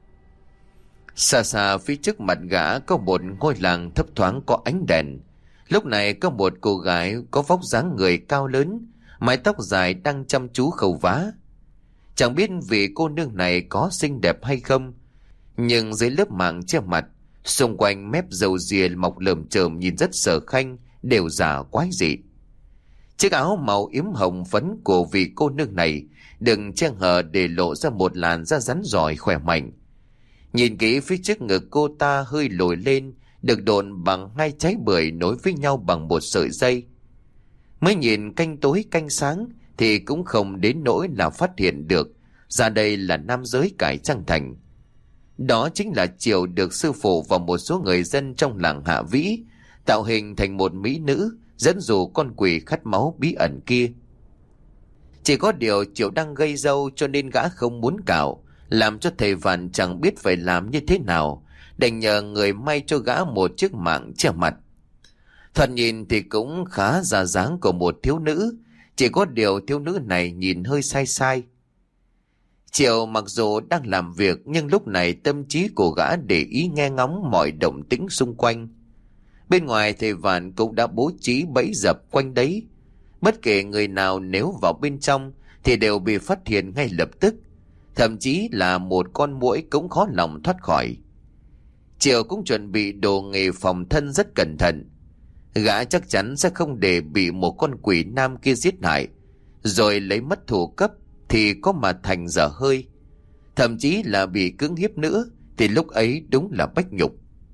[SPEAKER 1] Xa xa phía trước mặt gã có một ngôi làng thấp thoáng có ánh đèn. Lúc này có một cô gái có vóc dáng người cao lớn, mái tóc dài đang chăm chú khâu vá. Chẳng biết vì cô nương này có xinh đẹp hay không, nhưng dưới lớp màng che mặt, xung quanh mép râu ria mọc lởm chởm nhìn rất sở khanh, đều giả quái dị. Chiếc áo màu yếm hồng phấn của vị cô nương này đừng che hở để lộ ra một làn da rắn giỏi khỏe mạnh. Nhìn kỹ phía trước ngực cô ta hơi lồi lên, được độn bằng 2 trái bưởi nối với nhau bằng một sợi dây. Mới nhìn canh tối canh sáng thì cũng không đến nỗi là phát hiện được ra đây là nam giới cải trang thành. Đó chính là Triệu được sư phụ và một số người dân trong làng Hạ Vĩ tạo hình thành một mỹ nữ, dẫn dụ con quỷ khát máu bí ẩn kia. Chỉ có điều Triệu đang gây râu cho nên gã không muốn cạo, làm cho thầy Vạn chẳng biết phải làm như thế nào, đành nhờ người may cho gã một chiếc mạng che mặt. Thoạt nhìn thì cũng khá ra dáng của một thiếu nữ, chỉ có điều thiếu nữ này nhìn hơi sai sai. Triệu mặc dù đang làm việc nhưng lúc này tâm trí của gã để ý nghe ngóng mọi động tĩnh xung quanh. Bên ngoài thầy Vạn cũng đã bố trí bẫy dập quanh đấy. Bất kể người nào nếu vào bên trong thì đều bị phát hiện ngay lập tức. Thậm chí là một con muỗi cũng khó lòng thoát khỏi. Triệu cũng chuẩn bị đồ nghề phòng thân rất cẩn thận. Gã chắc chắn sẽ không để bị một con quỷ nam kia giết hại, rồi lấy mất thủ cấp thì có mà thành dở hơi. Thậm chí là bị cưỡng hiếp nữa thì lúc ấy đúng là bách nhục.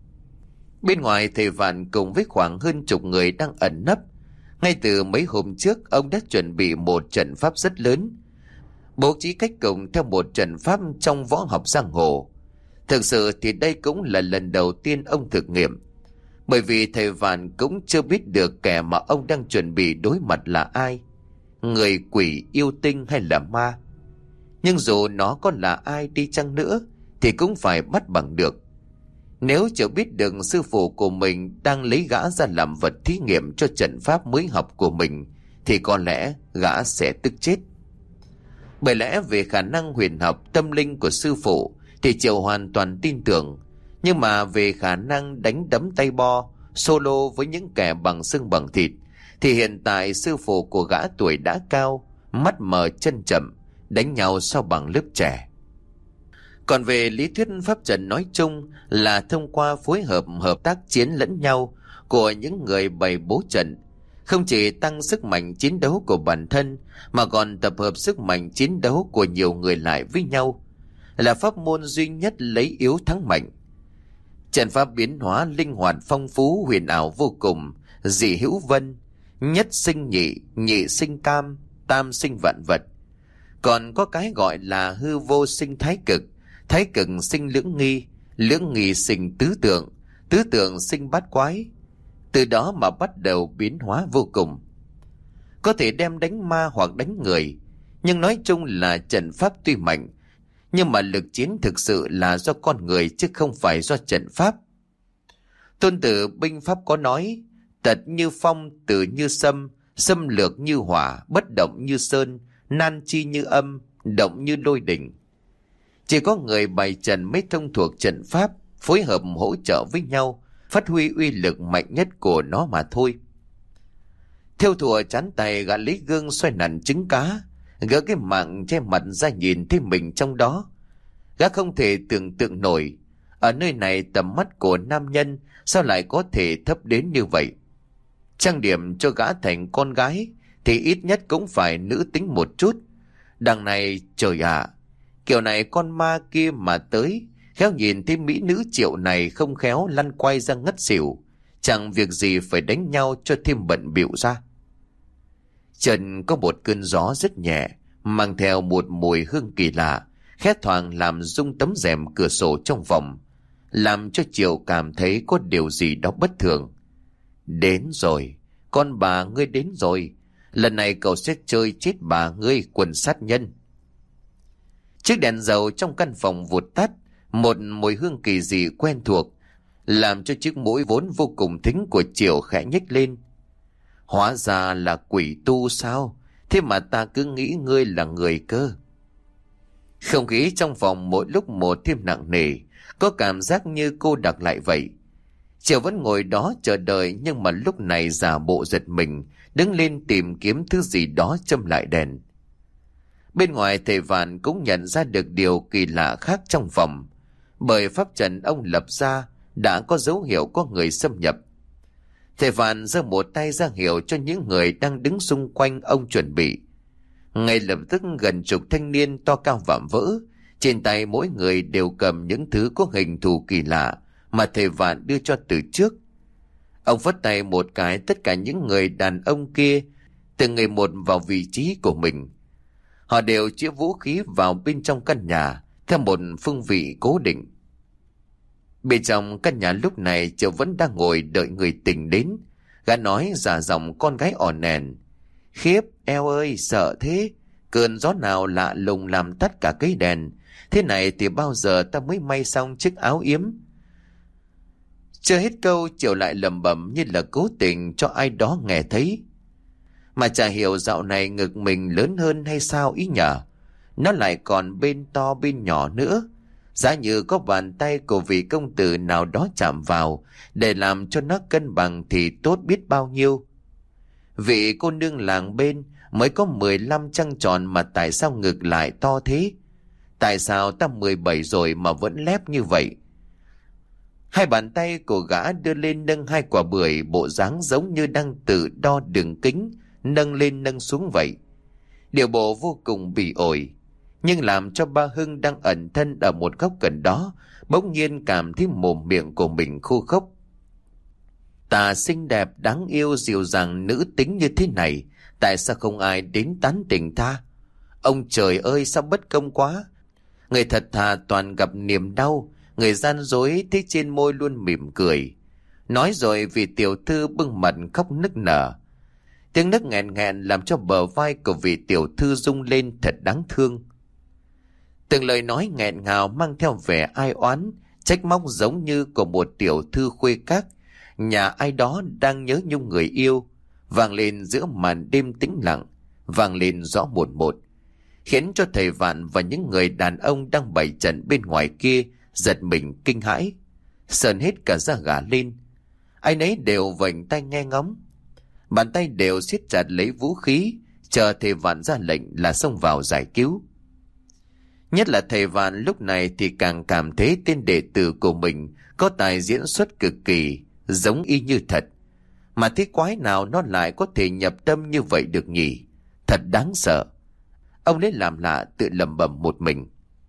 [SPEAKER 1] Bên ngoài thầy Vạn cùng với khoảng hơn chục người đang ẩn nấp. Ngay từ mấy hôm trước ông đã chuẩn bị một trận pháp rất lớn, bố trí cách cổng theo một trận pháp trong võ học giang hồ. Thực sự thì đây cũng là lần đầu tiên ông thực nghiệm, bởi vì thầy Vạn cũng chưa biết được kẻ mà ông đang chuẩn bị đối mặt là ai, người, quỷ, yêu tinh hay là ma. Nhưng dù nó có là ai đi chăng nữa thì cũng phải bắt bằng được. Nếu chưa biết được sư phụ của mình đang lấy gã ra làm vật thí nghiệm cho trận pháp mới học của mình thì có lẽ gã sẽ tức chết. Bởi lẽ về khả năng huyền học tâm linh của sư phụ thì Triệu hoàn toàn tin tưởng, nhưng mà về khả năng đánh đấm tay bo solo với những kẻ bằng xương bằng thịt, thì hiện tại sư phụ của gã tuổi đã cao, mắt mờ chân chậm, đánh nhau sao bằng lớp trẻ. Còn về lý thuyết pháp trận nói chung là thông qua phối hợp hợp tác chiến lẫn nhau của những người bày bố trận, không chỉ tăng sức mạnh chiến đấu của bản thân mà còn tập hợp sức mạnh chiến đấu của nhiều người lại với nhau, là pháp môn duy nhất lấy yếu thắng mạnh. Trận pháp biến hóa linh hoạt phong phú huyền ảo vô cùng, dị hữu vân, nhất sinh nhị, nhị sinh tam, tam sinh vạn vật. Còn có cái gọi là hư vô sinh thái cực sinh lưỡng nghi sinh tứ tượng sinh bát quái. Từ đó mà bắt đầu biến hóa vô cùng, có thể đem đánh ma hoặc đánh người. Nhưng nói chung là trận pháp tuy mạnh, nhưng mà lực chiến thực sự là do con người chứ không phải do trận pháp. Tôn Tử binh pháp có nói: tật như phong, tử như sâm, xâm lược như hỏa, bất động như sơn, nan chi như âm, động như lôi đỉnh. Chỉ có người bày trận mới thông thuộc trận pháp, phối hợp hỗ trợ với nhau, phát huy uy lực mạnh nhất của nó mà thôi. Theo thùa chán tay, gã lấy gương xoay nặn trứng cá, gỡ cái mạng che mặt ra nhìn thấy mình trong đó. Gã không thể tưởng tượng nổi, ở nơi này tầm mắt của nam nhân sao lại có thể thấp đến như vậy. Trang điểm cho gã thành con gái thì ít nhất cũng phải nữ tính một chút. Đằng này trời ạ, kiểu này con ma kia mà tới, khéo nhìn thấy mỹ nữ Triệu này không khéo lăn quay ra ngất xỉu, chẳng việc gì phải đánh nhau cho thêm bận bịu ra. Trần có một cơn gió rất nhẹ, mang theo một mùi hương kỳ lạ, khẽ thoảng làm rung tấm rèm cửa sổ trong phòng, làm cho Triệu cảm thấy có điều gì đó bất thường. Đến rồi, con bà ngươi đến rồi, lần này cậu sẽ chơi chết bà ngươi, quần sát nhân. Chiếc đèn dầu trong căn phòng vụt tắt, một mùi hương kỳ dị quen thuộc làm cho chiếc mũi vốn vô cùng thính của Triệu khẽ nhếch lên. Hóa ra là quỷ tu sao? Thế mà ta cứ nghĩ ngươi là người cơ. Không khí trong phòng mỗi lúc một thêm nặng nề, có cảm giác như cô đặc lại vậy. Triệu vẫn ngồi đó chờ đợi, nhưng mà lúc này giả bộ giật mình, đứng lên tìm kiếm thứ gì đó châm lại đèn. Bên ngoài thầy Vạn cũng nhận ra được điều kỳ lạ khác trong phòng, bởi pháp trận ông lập ra đã có dấu hiệu có người xâm nhập. Thầy Vạn giơ một tay ra hiệu cho những người đang đứng xung quanh ông chuẩn bị. Ngay lập tức gần chục thanh niên to cao vạm vỡ, trên tay mỗi người đều cầm những thứ có hình thù kỳ lạ mà thầy Vạn đưa cho từ trước. Ông phất tay một cái, tất cả những người đàn ông kia từng người một vào vị trí của mình. Họ đều chĩa vũ khí vào bên trong căn nhà theo một phương vị cố định. Bên trong căn nhà lúc này Triệu vẫn đang ngồi đợi người tình đến. Gã nói giả giọng con gái ỏn ẻn: khiếp, eo ơi, sợ thế. Cơn gió nào lạ lùng làm tắt cả cây đèn. Thế này thì bao giờ ta mới may xong chiếc áo yếm. Chưa hết câu, Triệu lại lẩm bẩm như là cố tình cho ai đó nghe thấy. Mà chả hiểu dạo này ngực mình lớn hơn hay sao ý nhở. Nó lại còn bên to bên nhỏ nữa. Giá như có bàn tay của vị công tử nào đó chạm vào để làm cho nó cân bằng thì tốt biết bao nhiêu. Vị cô nương làng bên mới có 15 trăng tròn mà tại sao ngực lại to thế? Tại sao ta 17 rồi mà vẫn lép như vậy? Hai bàn tay của gã đưa lên nâng hai quả bưởi, bộ dáng giống như đang tự đo đường kính, nâng lên nâng xuống vậy. Điều bộ vô cùng bỉ ổi, nhưng làm cho ba Hưng đang ẩn thân ở một góc gần đó bỗng nhiên cảm thấy mồm miệng của mình khô khốc. Ta xinh đẹp, đáng yêu, dịu dàng, nữ tính như thế này, tại sao không ai đến tán tỉnh ta? Ông trời ơi, sao bất công quá! Người thật thà toàn gặp niềm đau, người gian dối thế trên môi luôn mỉm cười. Nói rồi vì tiểu thư bưng mặt khóc nức nở. Tiếng nức nghẹn nghẹn làm cho bờ vai của vị tiểu thư rung lên thật đáng thương. Từng lời nói nghẹn ngào mang theo vẻ ai oán, trách móc giống như của một tiểu thư khuê các nhà ai đó đang nhớ nhung người yêu, vang lên giữa màn đêm tĩnh lặng, vang lên rõ một, khiến cho thầy Vạn và những người đàn ông đang bày trận bên ngoài kia giật mình kinh hãi, sờn hết cả da gà lên. Ai nấy đều vểnh tai nghe ngóng. Bàn tay đều siết chặt lấy vũ khí, chờ thầy Vạn ra lệnh là xông vào giải cứu. Nhất là thầy Vạn lúc này thì càng cảm thấy tên đệ tử của mình có tài diễn xuất cực kỳ, giống y như thật. Mà thế quái nào nó lại có thể nhập tâm như vậy được nhỉ? Thật đáng sợ. Ông lấy làm lạ tự lẩm bẩm một mình.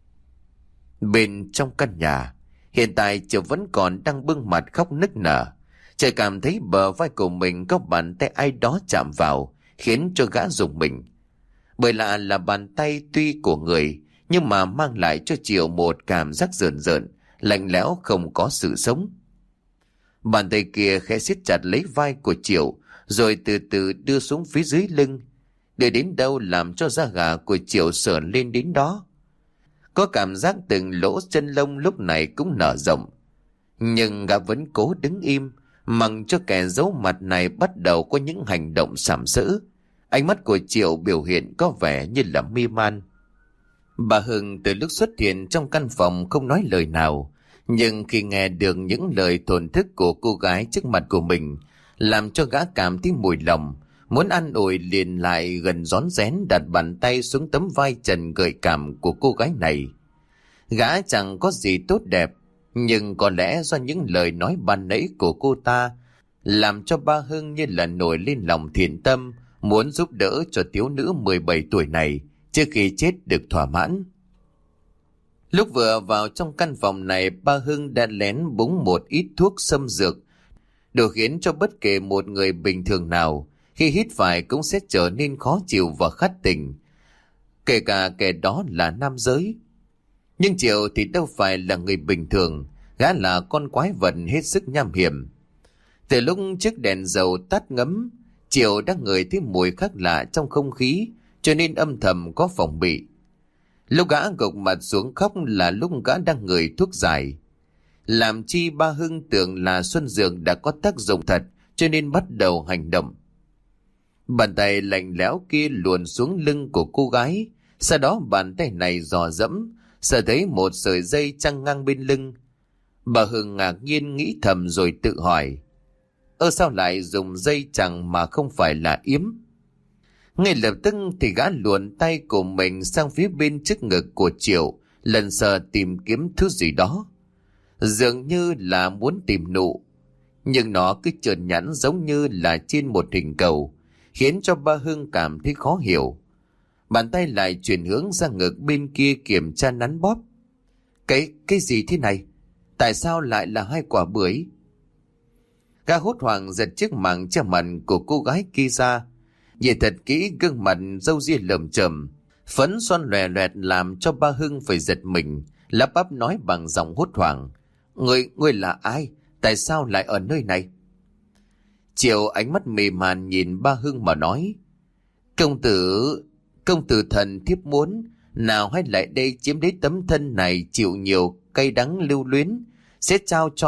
[SPEAKER 1] Bên trong căn nhà, hiện tại Triệu vẫn còn đang bưng mặt khóc nức nở. Trời cảm thấy bờ vai của mình có bàn tay ai đó chạm vào, khiến cho gã rùng mình. Bởi lạ là bàn tay tuy của người, nhưng mà mang lại cho Triệu một cảm giác rợn rợn, lạnh lẽo không có sự sống. Bàn tay kia khẽ siết chặt lấy vai của Triệu, rồi từ từ đưa xuống phía dưới lưng. Để đến đâu làm cho da gà của Triệu sởn lên đến đó. Có cảm giác từng lỗ chân lông lúc này cũng nở rộng. Nhưng gã vẫn cố đứng im, mặc cho kẻ giấu mặt này bắt đầu có những hành động sàm sỡ. Ánh mắt của Triệu biểu hiện có vẻ như là mê man. Bà Hưng từ lúc xuất hiện trong căn phòng không nói lời nào, nhưng khi nghe được những lời thổn thức của cô gái trước mặt của mình, làm cho gã cảm thấy mùi lòng, muốn an ủi liền lại gần rón rén đặt bàn tay xuống tấm vai trần gợi cảm của cô gái này. Gã chẳng có gì tốt đẹp, nhưng có lẽ do những lời nói ban nãy của cô ta làm cho ba Hưng như là nổi lên lòng thiện tâm, muốn giúp đỡ cho thiếu nữ 17 tuổi này trước khi chết được thỏa mãn. Lúc vừa vào trong căn phòng này, ba Hưng đã lén búng một ít thuốc xâm dược, đủ khiến cho bất kể một người bình thường nào khi hít phải cũng sẽ trở nên khó chịu và khát tình, kể cả kẻ đó là nam giới. Nhưng Triệu thì đâu phải là người bình thường, gã là con quái vật hết sức nham hiểm. Từ lúc chiếc đèn dầu tắt ngấm, Triệu đã ngửi thấy mùi khác lạ trong không khí, cho nên âm thầm có phòng bị. Lúc gã gục mặt xuống khóc là lúc gã đang ngửi thuốc giải. Làm chi ba Hưng tưởng là xuân dược đã có tác dụng thật, cho nên bắt đầu hành động. Bàn tay lạnh lẽo kia luồn xuống lưng của cô gái, sau đó bàn tay này dò dẫm, sợ thấy một sợi dây trăng ngang bên lưng. Bà Hưng ngạc nhiên nghĩ thầm rồi tự hỏi, sao lại dùng dây chằng mà không phải là yếm? Ngay lập tức thì gã luồn tay của mình sang phía bên trước ngực của Triệu, lần sờ tìm kiếm thứ gì đó, dường như là muốn tìm nụ, nhưng nó cứ trơn nhẵn giống như là trên một hình cầu, khiến cho ba Hưng cảm thấy khó hiểu. Bàn tay lại chuyển hướng sang ngực bên kia kiểm tra nắn bóp. Cái gì thế này? Tại sao lại là 2 quả bưởi? Gã hốt hoảng giật chiếc màng che mặt của cô gái kia ra, nhìn thật kỹ gương mặt râu ria lởm chởm, phấn son lòe loẹt làm cho ba Hưng phải giật mình, lắp bắp nói bằng giọng hốt hoảng, Ngươi là ai? Tại sao lại ở nơi này? Triệu ánh mắt mê man nhìn ba Hưng mà nói, Công tử thần thiếp muốn, nào hãy lại đây chiếm lấy tấm thân này chịu nhiều cay đắng lưu luyến, sẽ trao cho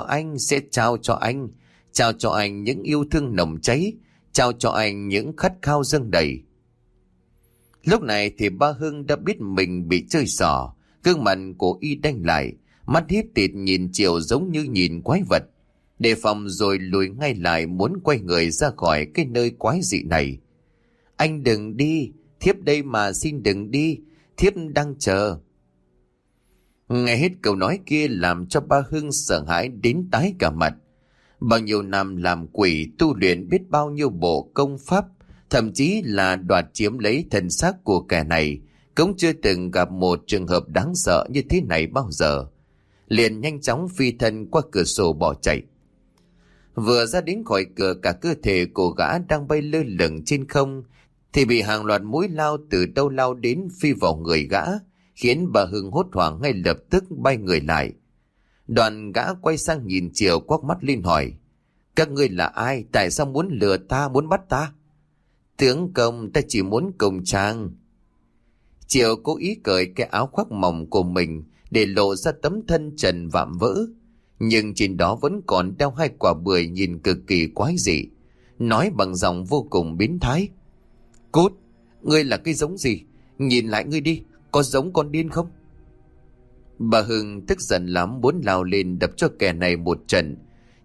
[SPEAKER 1] anh những yêu thương nồng cháy, trao cho anh những khát khao dâng đầy. Lúc này thì ba Hưng đã biết mình bị chơi xỏ, gương mặt của y đanh lại, mắt híp tịt nhìn Triệu giống như nhìn quái vật, đề phòng rồi lùi ngay lại muốn quay người ra khỏi cái nơi quái dị này. Anh đừng đi, thiếp đây mà, xin đừng đi, thiếp đang chờ. Nghe hết câu nói kia làm cho ba Hưng sợ hãi đến tái cả mặt. Bao nhiêu năm làm quỷ tu luyện biết bao nhiêu bộ công pháp, thậm chí là đoạt chiếm lấy thân xác của kẻ này, cũng chưa từng gặp một trường hợp đáng sợ như thế này bao giờ. Liền nhanh chóng phi thân qua cửa sổ bỏ chạy. Vừa ra đến khỏi cửa, cả cơ thể của gã đang bay lơ lửng trên không thì bị hàng loạt mũi lao từ đâu lao đến phi vào người gã, khiến bà Hưng hốt hoảng ngay lập tức bay người lại. Đoạn gã quay sang nhìn Triệu quắc mắt lên hỏi, các ngươi là ai? Tại sao muốn lừa ta, muốn bắt ta? Tướng công, ta chỉ muốn cùng chàng. Triệu cố ý cởi cái áo khoác mỏng của mình để lộ ra tấm thân trần vạm vỡ, nhưng trên đó vẫn còn đeo 2 quả bưởi nhìn cực kỳ quái dị, nói bằng giọng vô cùng biến thái, Cút, ngươi là cái giống gì? Nhìn lại ngươi đi, có giống con điên không? Bà Hưng tức giận lắm, muốn lao lên đập cho kẻ này một trận,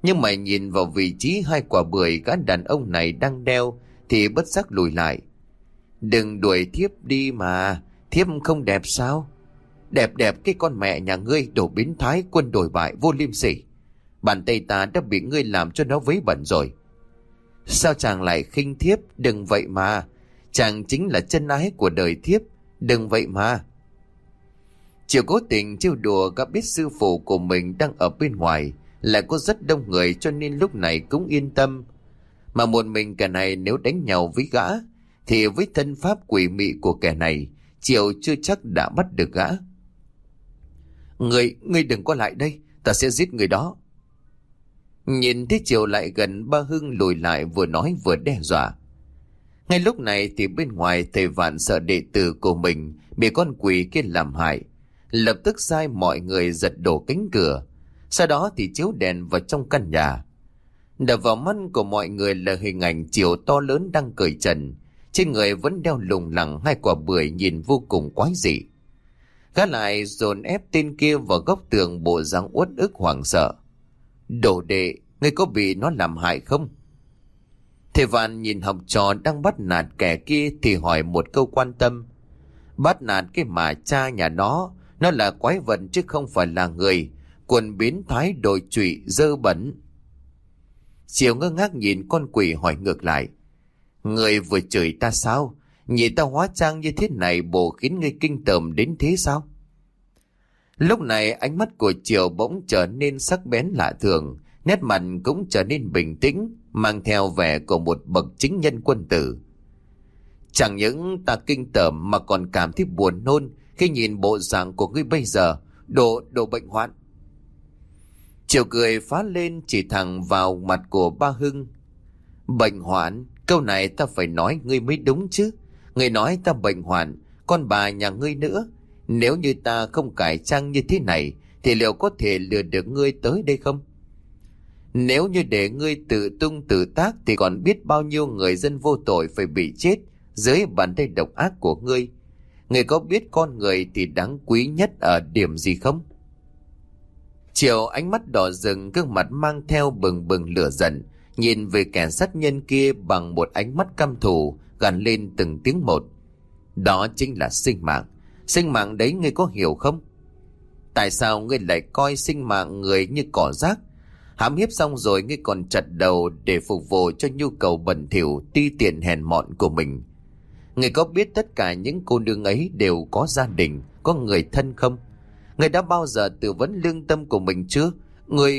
[SPEAKER 1] Nhưng mà nhìn vào vị trí hai quả bưởi gã đàn ông này đang đeo thì bất giác lùi lại. Đừng đuổi thiếp đi mà, thiếp không đẹp sao? Đẹp đẹp cái con mẹ nhà ngươi, đồ biến thái, quân đổi bại, vô liêm sỉ. Bàn tay ta đã bị ngươi làm cho nó vấy bẩn rồi. Sao chàng lại khinh thiếp? Đừng vậy mà, chàng chính là chân ái của đời thiếp, đừng vậy mà. Chiều cố tình trêu đùa, gã biết sư phụ của mình đang ở bên ngoài, lại có rất đông người cho nên lúc này cũng yên tâm. Mà một mình kẻ này nếu đánh nhau với gã thì với thân pháp quỷ mị của kẻ này, Chiều chưa chắc đã bắt được gã. Ngươi đừng có lại đây, ta sẽ giết người đó. Nhìn thấy Chiều lại gần, Ba Hưng lùi lại, vừa nói vừa đe dọa. Ngay lúc này thì bên ngoài thầy Vạn sợ đệ tử của mình bị con quỷ kia làm hại, lập tức sai mọi người giật đổ cánh cửa, sau đó thì chiếu đèn vào trong căn nhà. Đập vào mắt của mọi người là hình ảnh Chiều to lớn đang cởi trần, trên người vẫn đeo lủng lẳng hai quả bưởi nhìn vô cùng quái dị. Gã lại dồn ép tên kia vào góc tường, bộ dáng uất ức hoảng sợ. Đồ đệ, ngươi có bị nó làm hại không? Thầy Vạn nhìn học trò đang bắt nạt kẻ kia thì hỏi một câu quan tâm. Bắt nạt cái mà cha nhà nó là quái vật chứ không phải là người, quần biến thái đồi trụy dơ bẩn. Chiều ngơ ngác nhìn con quỷ hỏi ngược lại. Người vừa chửi ta sao? Nhìn ta hóa trang như thế này bộ khiến ngươi kinh tởm đến thế sao? Lúc này ánh mắt của Chiều bỗng trở nên sắc bén lạ thường, nét mặt cũng trở nên bình tĩnh, mang theo vẻ của một bậc chính nhân quân tử. Chẳng những ta kinh tởm mà còn cảm thấy buồn nôn khi nhìn bộ dạng của ngươi bây giờ, đồ bệnh hoạn. Chiều cười phá lên chỉ thẳng vào mặt của Ba Hưng. Bệnh hoạn? Câu này ta phải nói ngươi mới đúng chứ. Ngươi nói ta bệnh hoạn, con bà nhà ngươi nữa. Nếu như ta không cải trang như thế này thì liệu có thể lừa được ngươi tới đây không? Nếu như để ngươi tự tung tự tác thì còn biết bao nhiêu người dân vô tội phải bị chết dưới bàn tay độc ác của ngươi. Ngươi có biết con người thì đáng quý nhất ở điểm gì không? Chiều ánh mắt đỏ rừng, gương mặt mang theo bừng bừng lửa giận, nhìn về kẻ sát nhân kia bằng một ánh mắt căm thù, gằn lên từng tiếng một. Đó chính là sinh mạng. Sinh mạng đấy ngươi có hiểu không? Tại sao ngươi lại coi sinh mạng người như cỏ rác? Hãm hiếp xong rồi ngươi còn chặt đầu để phục vụ cho nhu cầu bẩn thỉu ti tiện hèn mọn của mình. Ngươi có biết tất cả những cô nương ấy đều có gia đình, có người thân không? Ngươi đã bao giờ tự vấn lương tâm của mình chưa? Ngươi...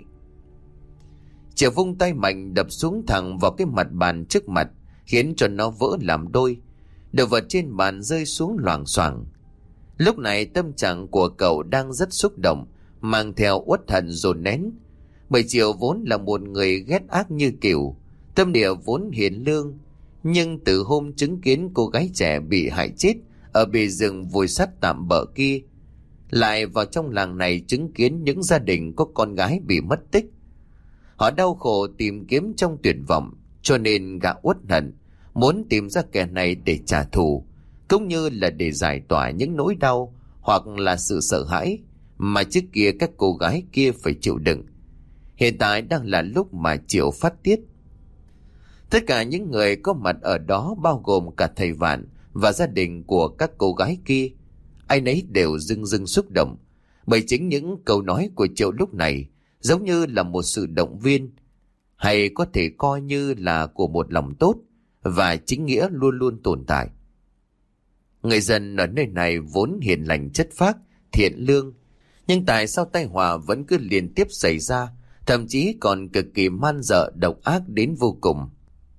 [SPEAKER 1] Chiều vung tay mạnh đập xuống thẳng vào cái mặt bàn trước mặt, khiến cho nó vỡ làm đôi. Đồ vật trên bàn rơi xuống loảng xoảng. Lúc này tâm trạng của cậu đang rất xúc động, mang theo uất hận dồn nén. Bởi Chiều vốn là một người ghét ác như kiểu, tâm địa vốn hiền lương, nhưng từ hôm chứng kiến cô gái trẻ bị hại chết ở bìa rừng vùi sắt tạm bợ kia, lại vào trong làng này chứng kiến những gia đình có con gái bị mất tích. Họ đau khổ tìm kiếm trong tuyệt vọng, cho nên gã uất hận, muốn tìm ra kẻ này để trả thù, cũng như là để giải tỏa những nỗi đau hoặc là sự sợ hãi mà trước kia các cô gái kia phải chịu đựng. Hiện tại đang là lúc mà Chiều phát tiết. Tất cả những người có mặt ở đó, bao gồm cả thầy Vạn và gia đình của các cô gái kia, ai nấy đều rưng rưng xúc động, bởi chính những câu nói của Chiều lúc này giống như là một sự động viên, hay có thể coi như là của một lòng tốt và chính nghĩa luôn luôn tồn tại. Người dân ở nơi này vốn hiền lành chất phác, thiện lương, nhưng tại sao tai họa vẫn cứ liên tiếp xảy ra, thậm chí còn cực kỳ man dợ độc ác đến vô cùng.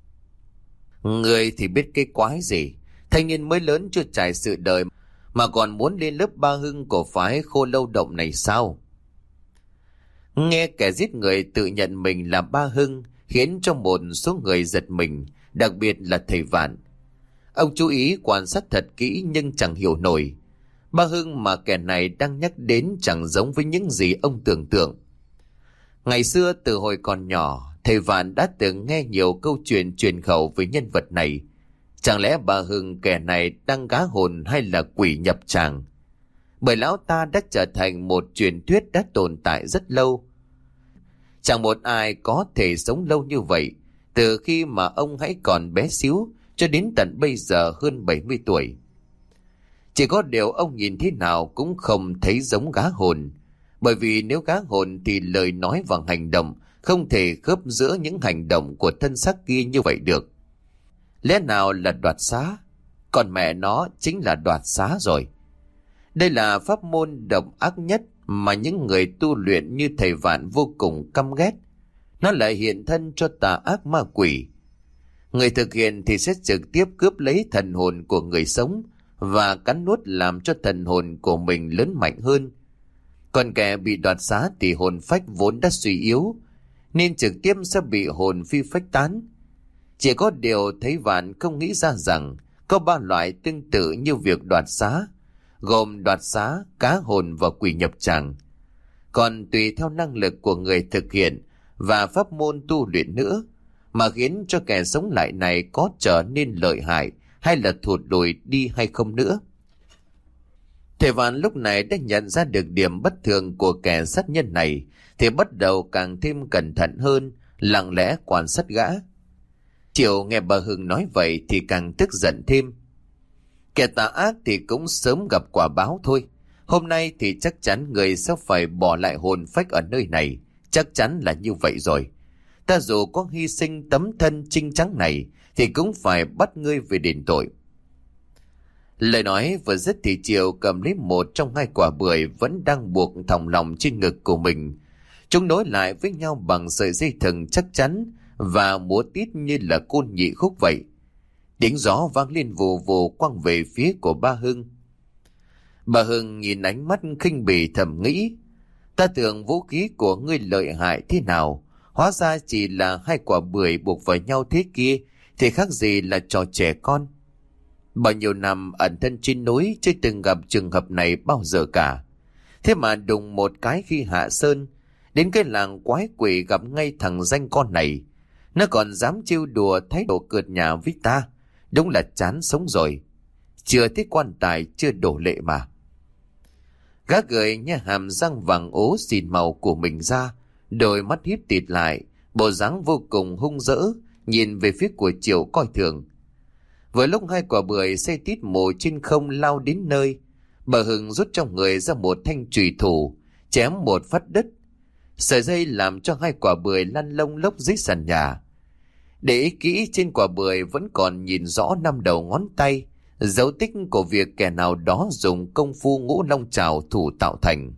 [SPEAKER 1] Người thì biết cái quái gì, thanh niên mới lớn chưa trải sự đời mà còn muốn lên lớp Ba Hưng của phái Khô Lâu Động này sao? Nghe kẻ giết người tự nhận mình là Ba Hưng khiến cho một số người giật mình, đặc biệt là thầy Vạn. Ông chú ý quan sát thật kỹ nhưng chẳng hiểu nổi. Ba Hưng mà kẻ này đang nhắc đến chẳng giống với những gì ông tưởng tượng. Ngày xưa từ hồi còn nhỏ, thầy Vạn đã từng nghe nhiều câu chuyện truyền khẩu về nhân vật này. Chẳng lẽ Ba Hưng kẻ này đang gá hồn hay là quỷ nhập tràng? Bởi lão ta đã trở thành một truyền thuyết đã tồn tại rất lâu. Chẳng một ai có thể sống lâu như vậy, từ khi mà ông hãy còn bé xíu cho đến tận bây giờ hơn 70 tuổi. Chỉ có điều ông nhìn thế nào cũng không thấy giống gá hồn, bởi vì nếu gá hồn thì lời nói và hành động không thể khớp giữa những hành động của thân xác kia như vậy được. Lẽ nào là đoạt xá? Còn mẹ nó chính là đoạt xá rồi. Đây là pháp môn độc ác nhất mà những người tu luyện như thầy Vạn vô cùng căm ghét. Nó lại hiện thân cho tà ác ma quỷ. Người thực hiện thì sẽ trực tiếp cướp lấy thần hồn của người sống và cắn nuốt làm cho thần hồn của mình lớn mạnh hơn. Còn kẻ bị đoạt xá thì hồn phách vốn đã suy yếu, nên trực tiếp sẽ bị hồn phi phách tán. Chỉ có điều thấy Vạn không nghĩ ra rằng có ba loại tương tự như việc đoạt xá, gồm đoạt xá, cá hồn và quỷ nhập tràng. Còn tùy theo năng lực của người thực hiện và pháp môn tu luyện nữa mà khiến cho kẻ sống lại này có trở nên lợi hại hay là thụt lùi đi hay không nữa. Thầy Vạn lúc này đã nhận ra được điểm bất thường của kẻ sát nhân này, thì bắt đầu càng thêm cẩn thận hơn, lặng lẽ quan sát gã. Triệu nghe bà Hưng nói vậy thì càng tức giận thêm. Kẻ tà ác thì cũng sớm gặp quả báo thôi. Hôm nay thì chắc chắn người sẽ phải bỏ lại hồn phách ở nơi này. Chắc chắn là như vậy rồi. Ta dù có hy sinh tấm thân trinh trắng này thì cũng phải bắt ngươi về đền tội. Lời nói vừa dứt thì Triệu cầm lấy một trong hai quả bưởi vẫn đang buộc thòng lòng trên ngực của mình. Chúng nối lại với nhau bằng sợi dây thừng chắc chắn và múa tít như là côn nhị khúc vậy. Tiếng gió vang lên vù vù quăng về phía của ba Hưng. Bà Hưng nhìn ánh mắt khinh bỉ thầm nghĩ, ta tưởng vũ khí của ngươi lợi hại thế nào, hóa ra chỉ là hai quả bưởi buộc vào nhau thế kia thì khác gì là trò trẻ con. Bao nhiêu năm ẩn thân trên núi chưa từng gặp trường hợp này bao giờ cả. Thế mà đùng một cái khi hạ sơn, đến cái làng quái quỷ gặp ngay thằng danh con này. Nó còn dám trêu đùa thái độ cợt nhả với ta. Đúng là chán sống rồi. Chưa thấy quan tài chưa đổ lệ mà. Gã gợi nha hàm răng vàng ố xìn màu của mình ra, đôi mắt híp tịt lại, bộ dáng vô cùng hung dữ, nhìn về phía của Triệu coi thường. Vừa lúc hai quả bưởi xây tít mù trên không lao đến nơi, bà Hưng rút trong người ra một thanh chùy thủ, chém một phát đất. Sợi dây làm cho hai quả bưởi lăn lông lốc dưới sàn nhà. Để ý kỹ, trên quả bưởi vẫn còn nhìn rõ 5 đầu ngón tay, dấu tích của việc kẻ nào đó dùng công phu ngũ long trảo thủ tạo thành.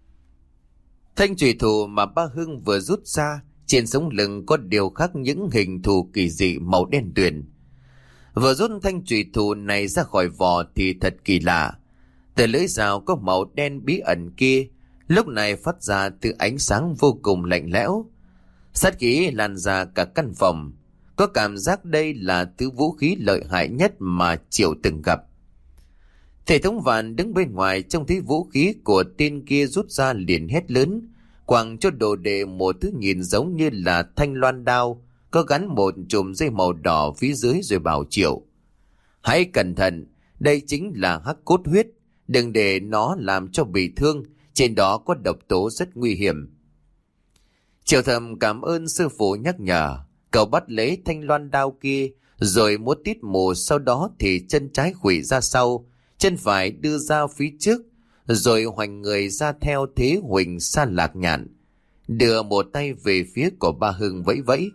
[SPEAKER 1] Thanh chùy thủ mà ba Hưng vừa rút ra, trên sống lưng có điều khắc những hình thù kỳ dị màu đen tuyền. Vừa rút thanh chùy thủ này ra khỏi vỏ thì thật kỳ lạ. Từ lưỡi dao có màu đen bí ẩn kia lúc này phát ra từ ánh sáng vô cùng lạnh lẽo. Sát khí lan ra cả căn phòng. Có cảm giác đây là thứ vũ khí lợi hại nhất mà Triệu từng gặp. Thể thống Vạn đứng bên ngoài trông thấy vũ khí của tên kia rút ra liền hét lớn, quẳng cho đồ đệ một thứ nhìn giống như là thanh loan đao, có gắn một chùm dây màu đỏ phía dưới, rồi bảo Triệu: hãy cẩn thận, đây chính là hắc cốt huyết, đừng để nó làm cho bị thương, trên đó có độc tố rất nguy hiểm. Triệu thầm cảm ơn sư phụ nhắc nhở. Cậu bắt lấy thanh loan đao kia rồi múa tít mù, sau đó thì chân trái khuỵu ra sau, chân phải đưa ra phía trước, rồi hoành người ra theo thế huỳnh sa lạc nhạn, đưa một tay về phía của ba Hưng vẫy vẫy.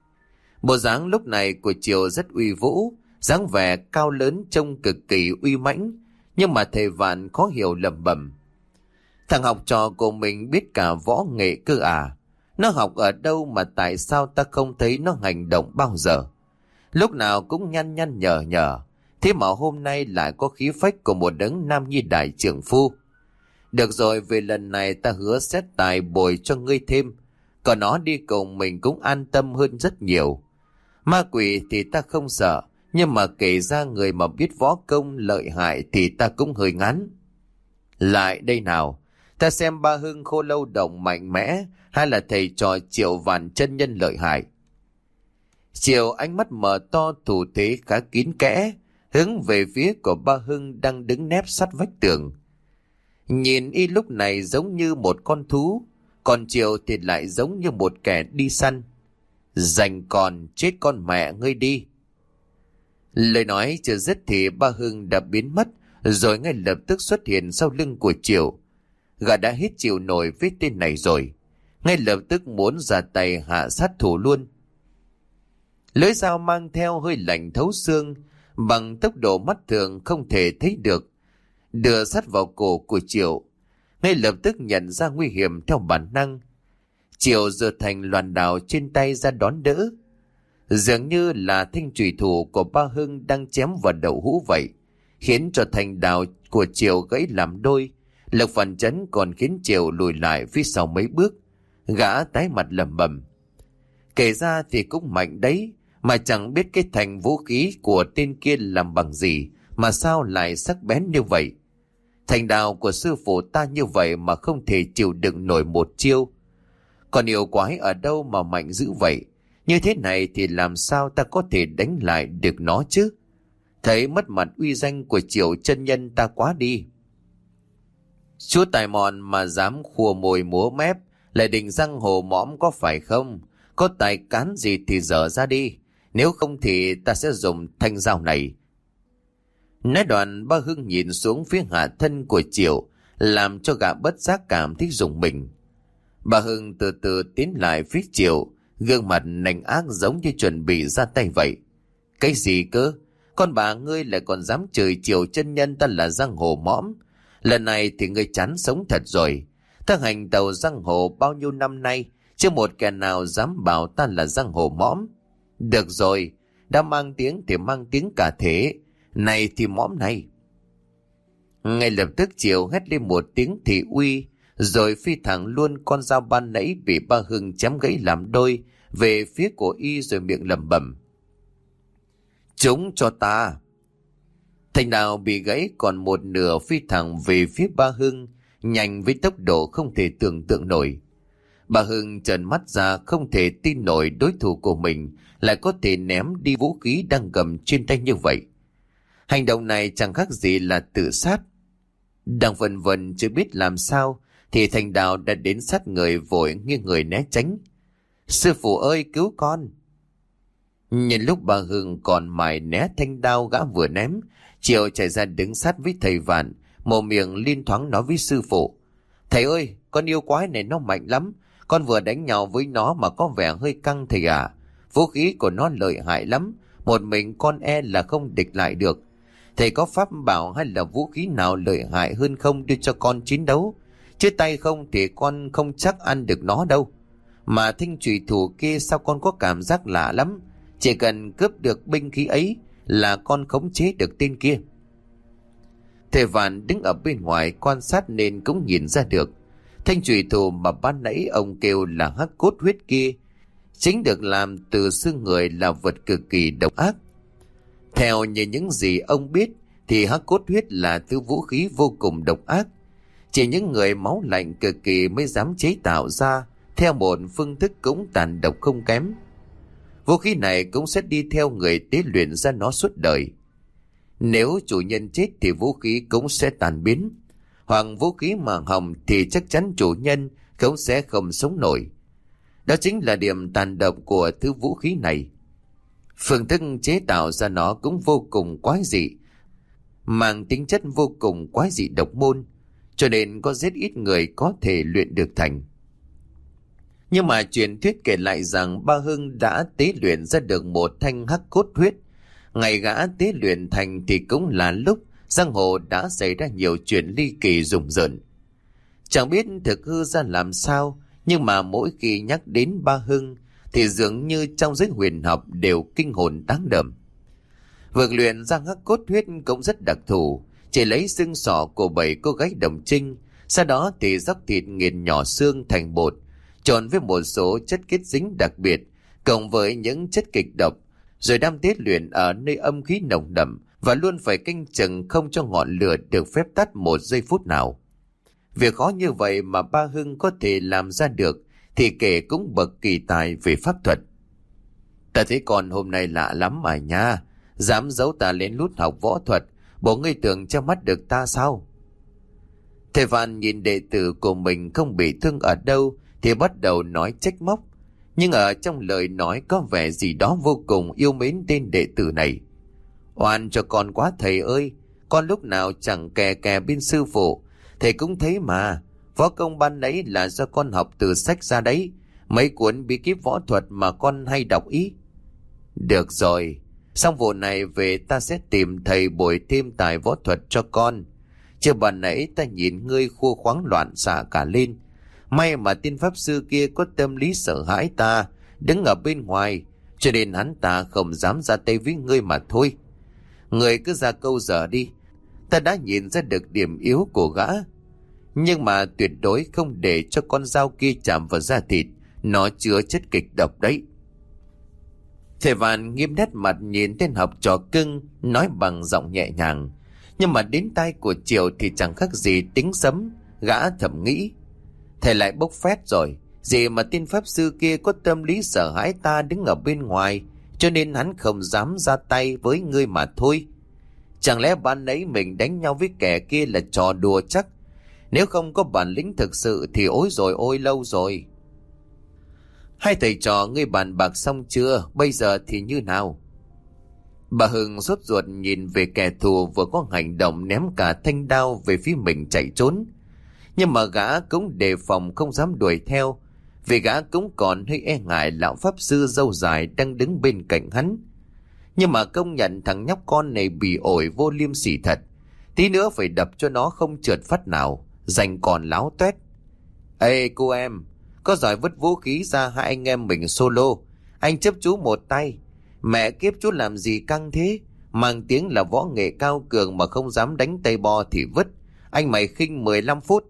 [SPEAKER 1] Bộ dáng lúc này của Triều rất uy vũ, dáng vẻ cao lớn trông cực kỳ uy mãnh, nhưng mà thầy Vạn khó hiểu lẩm bẩm: thằng học trò của mình biết cả võ nghệ cơ à? Nó học ở đâu mà tại sao ta không thấy nó hành động bao giờ? Lúc nào cũng nhăn nhăn nhở nhở, thế mà hôm nay lại có khí phách của một đấng nam nhi đại trưởng phu. Được rồi, về lần này ta hứa xét tài bồi cho ngươi thêm, còn nó đi cùng mình cũng an tâm hơn rất nhiều. Ma quỷ thì ta không sợ, nhưng mà kể ra người mà biết võ công lợi hại thì ta cũng hơi ngán. Lại đây nào, ta xem ba Hưng Khô Lâu Động mạnh mẽ hay là thầy trò Triệu Vạn chân nhân lợi hại. Triệu ánh mắt mở to, thủ thế khá kín kẽ, hướng về phía của ba Hưng đang đứng nép sát vách tường. Nhìn y lúc này giống như một con thú, Còn Triệu thì lại giống như một kẻ đi săn. Dành còn chết con mẹ ngươi đi. Lời nói chưa dứt thì ba Hưng đã biến mất, rồi ngay lập tức xuất hiện sau lưng của Triệu. Gã đã hết chịu nổi với tên này rồi, ngay lập tức muốn ra tay hạ sát thủ luôn. Lưỡi dao mang theo hơi lạnh thấu xương, bằng tốc độ mắt thường không thể thấy được, đưa sát vào cổ của Triệu. Ngay lập tức nhận ra nguy hiểm theo bản năng, Triệu giơ thành loàn đào trên tay ra đón đỡ. Dường như là thanh chùy thủ của ba Hưng đang chém vào đầu hũ vậy, khiến cho thanh đào của Triệu gãy làm đôi. Lực phản chấn còn khiến Triệu lùi lại phía sau mấy bước. Gã tái mặt lẩm bẩm: kể ra thì cũng mạnh đấy, mà chẳng biết cái thành vũ khí của tên kia làm bằng gì mà sao lại sắc bén như vậy. Thành đào của sư phụ ta như vậy mà không thể chịu đựng nổi một chiêu. Còn yêu quái ở đâu mà mạnh dữ vậy? Như thế này thì làm sao ta có thể đánh lại được nó chứ? Thấy mất mặt uy danh của Triệu chân nhân ta quá đi. Chúa tài mọn mà dám khua môi múa mép, lại định răng hồ mõm có phải không? Có tài cán gì thì dở ra đi, nếu không thì ta sẽ dùng thanh dao này. Nói đoạn ba Hưng nhìn xuống phía hạ thân của Triệu, làm cho gã bất giác cảm thấy rùng mình. Bà Hưng từ từ tiến lại phía Triệu, gương mặt nành ác giống như chuẩn bị ra tay vậy. Cái gì cơ? Con bà ngươi lại còn dám chửi Triệu chân nhân ta là giang hồ mõm. Lần này thì ngươi chán sống thật rồi. Ta hành tàu giang hồ bao nhiêu năm nay, chưa một kẻ nào dám bảo ta là giang hồ mõm. Được rồi, đã mang tiếng thì mang tiếng cả thế. Này thì mõm này. Ngay lập tức Triệu hét lên một tiếng thị uy, rồi phi thẳng luôn con dao ban nãy bị ba Hưng chém gãy làm đôi về phía của y, rồi miệng lẩm bẩm: chúng cho ta. Thanh đao bị gãy còn một nửa phi thẳng về phía ba Hưng, nhanh với tốc độ không thể tưởng tượng nổi. Bà Hưng trợn mắt ra, không thể tin nổi đối thủ của mình lại có thể ném đi vũ khí đang cầm trên tay như vậy. Hành động này chẳng khác gì là tự sát. Đang vần vần chưa biết làm sao thì Thanh đao đã đến sát người, vội nghiêng người né tránh. Sư phụ ơi, cứu con! Nhân lúc bà Hưng còn mải né thanh đao gã vừa ném, Triệu chạy ra đứng sát với thầy Vạn, mồm miệng liên thoáng nói với sư phụ: thầy ơi, con yêu quái này nó mạnh lắm, con vừa đánh nhau với nó mà có vẻ hơi căng thầy à. Vũ khí của nó lợi hại lắm, một mình con e là không địch lại được. Thầy có pháp bảo hay là vũ khí nào lợi hại hơn không đưa cho con chiến đấu, chứ tay không thì con không chắc ăn được nó đâu. Mà thanh chùy thủ kia sao con có cảm giác lạ lắm, chỉ cần cướp được binh khí ấy là con khống chế được tên kia. Thầy Vạn đứng ở bên ngoài quan sát nên cũng nhìn ra được, thanh chùy thủ mà ban nãy ông kêu là hắc cốt huyết kia chính được làm từ xương người, là vật cực kỳ độc ác. Theo như những gì ông biết thì hắc cốt huyết là thứ vũ khí vô cùng độc ác, chỉ những người máu lạnh cực kỳ mới dám chế tạo ra, theo một phương thức cũng tàn độc không kém. Vũ khí này cũng sẽ đi theo người tế luyện ra nó suốt đời. Nếu chủ nhân chết thì vũ khí cũng sẽ tàn biến, hoặc vũ khí mà hỏng thì chắc chắn chủ nhân cũng sẽ không sống nổi. Đó chính là điểm tàn độc của thứ vũ khí này. Phương thức chế tạo ra nó cũng vô cùng quái dị, mang tính chất vô cùng quái dị độc môn, cho nên có rất ít người có thể luyện được thành. Nhưng mà truyền thuyết kể lại rằng ba Hưng đã tế luyện ra được một thanh hắc cốt huyết. Ngày gã tế luyện thành thì cũng là lúc giang hồ đã xảy ra nhiều chuyện ly kỳ rùng rợn. Chẳng biết thực hư ra làm sao, nhưng mà mỗi khi nhắc đến ba Hưng thì dường như trong giới huyền học đều kinh hồn đáng đờm. Việc luyện ra hắc cốt huyết cũng rất đặc thù, chỉ lấy xương sọ của 7 cô gái đồng trinh, sau đó thì róc thịt nghiền nhỏ xương thành bột, trộn với một số chất kết dính đặc biệt, cộng với những chất kịch độc, rồi đem tế luyện ở nơi âm khí nồng đậm và luôn phải canh chừng không cho ngọn lửa được phép tắt một giây phút nào. Việc khó như vậy mà ba Hưng có thể làm ra được thì kể cũng bậc kỳ tài về pháp thuật. Ta thấy con hôm nay lạ lắm mà nha, dám giấu ta lên lút học võ thuật, bộ ngươi tưởng che mắt được ta sao? Thầy Vạn nhìn đệ tử của mình không bị thương ở đâu thì bắt đầu nói trách móc. Nhưng ở trong lời nói có vẻ gì đó vô cùng yêu mến tên đệ tử này. Oan cho con quá thầy ơi, con lúc nào chẳng kè kè bên sư phụ. Thầy cũng thấy mà, võ công ban nãy là do con học từ sách ra đấy. Mấy cuốn bí kíp võ thuật mà con hay đọc ý. Được rồi, xong vụ này về ta sẽ tìm thầy bồi thêm tài võ thuật cho con. Chứ ban nãy ta nhìn ngươi khua khoáng loạn xạ cả lên. May mà tiên pháp sư kia có tâm lý sợ hãi ta, đứng ở bên ngoài, cho nên hắn ta không dám ra tay với ngươi mà thôi. Ngươi cứ ra câu giờ đi, ta đã nhìn ra được điểm yếu của gã. Nhưng mà tuyệt đối không để cho con dao kia chạm vào da thịt, nó chứa chất kịch độc đấy. Thầy Vạn nghiêm nét mặt nhìn tên học trò cưng, nói bằng giọng nhẹ nhàng. Nhưng mà đến tai của Triệu thì chẳng khác gì tính sấm. Gã thầm nghĩ, thầy lại bốc phét rồi. Gì mà tiên pháp sư kia có tâm lý sợ hãi ta đứng ở bên ngoài, cho nên hắn không dám ra tay với ngươi mà thôi. Chẳng lẽ ban nãy mình đánh nhau với kẻ kia là trò đùa chắc? Nếu không có bản lĩnh thực sự thì ôi rồi ôi lâu rồi. Hai thầy trò ngươi bàn bạc xong chưa? Bây giờ thì như nào? Bà Hưng sốt ruột nhìn về kẻ thù vừa có hành động ném cả thanh đao về phía mình chạy trốn. Nhưng mà gã cũng đề phòng không dám đuổi theo, vì gã cũng còn hơi e ngại lão pháp sư râu dài đang đứng bên cạnh hắn. Nhưng mà công nhận thằng nhóc con này bị ổi vô liêm sỉ thật. Tí nữa phải đập cho nó không trượt phát nào, dành còn láo toét. Ê cô em, có giỏi vứt vũ khí ra hai anh em mình solo. Anh chấp chú một tay. Mẹ kiếp chú làm gì căng thế? Mang tiếng là võ nghệ cao cường mà không dám đánh tay bo thì vứt. Anh mày khinh 15 phút.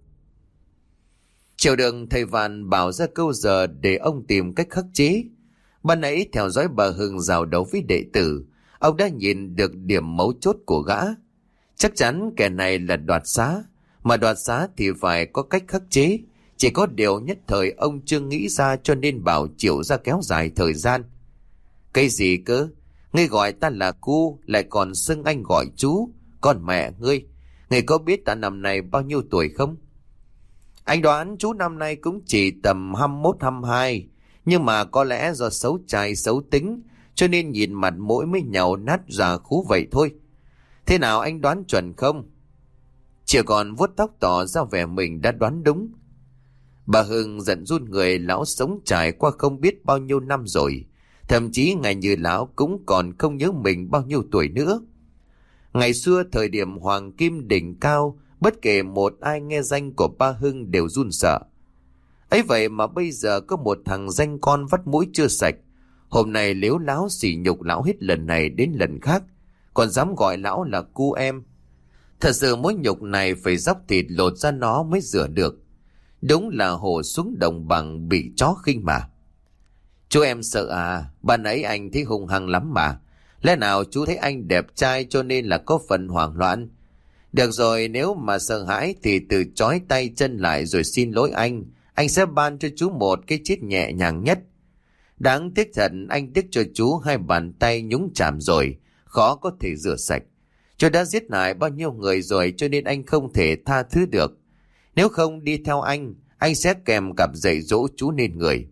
[SPEAKER 1] Chiều đường thầy Vạn bảo ra câu giờ để ông tìm cách khắc chế. Ban nãy theo dõi bà Hưng giao đấu với đệ tử, ông đã nhìn được điểm mấu chốt của gã. Chắc chắn kẻ này là đoạt xá, mà đoạt xá thì phải có cách khắc chế. Chỉ có điều nhất thời ông chưa nghĩ ra, cho nên bảo Triệu ra kéo dài thời gian. Cái gì cơ? Ngươi gọi ta là cu, lại còn xưng anh gọi chú. Còn mẹ ngươi, ngươi có biết ta năm nay bao nhiêu tuổi không? Anh đoán chú năm nay cũng chỉ tầm 21-22, nhưng mà có lẽ do xấu trai xấu tính, cho nên nhìn mặt mũi mới nhàu nát già khú vậy thôi. Thế nào anh đoán chuẩn không? Chỉ còn vuốt tóc tỏ ra vẻ mình đã đoán đúng. Bà Hưng giận run người, lão sống trải qua không biết bao nhiêu năm rồi. Thậm chí ngày như lão cũng còn không nhớ mình bao nhiêu tuổi nữa. Ngày xưa thời điểm hoàng kim đỉnh cao, bất kể một ai nghe danh của ba Hưng đều run sợ. Ấy vậy mà bây giờ có một thằng danh con vắt mũi chưa sạch, hôm nay lếu láo sỉ nhục lão hết lần này đến lần khác, còn dám gọi lão là cu em. Thật sự mối nhục này phải dóc thịt lột ra nó mới rửa được. Đúng là hổ xuống đồng bằng bị chó khinh mà. Chú em sợ à? Ban nãy anh thấy hung hăng lắm mà. Lẽ nào chú thấy anh đẹp trai cho nên là có phần hoảng loạn? Được rồi, nếu mà sợ hãi thì tự trói tay chân lại rồi xin lỗi anh. Anh sẽ ban cho chú một cái chết nhẹ nhàng nhất. Đáng tiếc thật, anh tiếc cho chú 2 bàn tay nhúng chạm rồi, khó có thể rửa sạch. Chú đã giết hại bao nhiêu người rồi, cho nên anh không thể tha thứ được. Nếu không đi theo anh sẽ kèm cặp dạy dỗ chú nên người.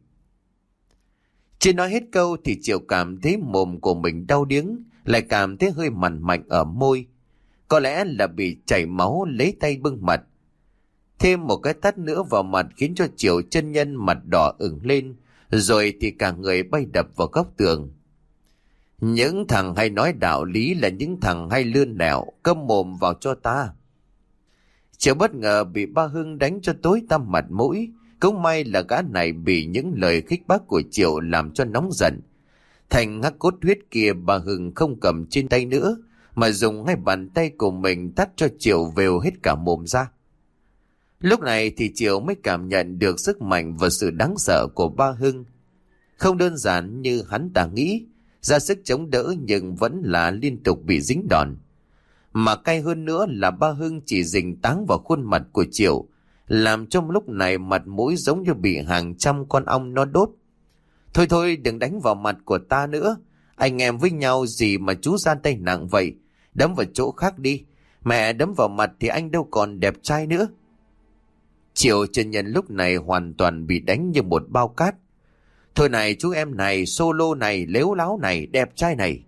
[SPEAKER 1] Chưa nói hết câu thì Triệu cảm thấy mồm của mình đau điếng, lại cảm thấy hơi mằn mạnh ở môi. Có lẽ là bị chảy máu, lấy tay bưng mặt. Thêm một cái tát nữa vào mặt khiến cho Triệu chân nhân mặt đỏ ửng lên, rồi thì cả người bay đập vào góc tường. Những thằng hay nói đạo lý là những thằng hay lươn lẹo, câm mồm vào cho ta. Triệu bất ngờ bị ba Hưng đánh cho tối tăm mặt mũi. Cũng may là gã này bị những lời khích bác của Triệu làm cho nóng giận. Thành hắc cốt huyết kia bà Hưng không cầm trên tay nữa, mà dùng 2 bàn tay của mình tát cho Triệu vèo hết cả mồm ra. Lúc này thì Triệu mới cảm nhận được sức mạnh và sự đáng sợ của ba Hưng. Không đơn giản như hắn ta nghĩ, ra sức chống đỡ nhưng vẫn là liên tục bị dính đòn. Mà cay hơn nữa là ba Hưng chỉ dính táng vào khuôn mặt của Triệu, làm trong lúc này mặt mũi giống như bị hàng trăm con ong nó đốt. Thôi thôi, đừng đánh vào mặt của ta nữa. Anh em với nhau gì mà chú ra tay nặng vậy? Đấm vào chỗ khác đi. Mẹ đấm vào mặt thì anh đâu còn đẹp trai nữa. Triệu chân nhân lúc này hoàn toàn bị đánh như một bao cát. Thôi này chú em này, solo này, lếu láo này, đẹp trai này.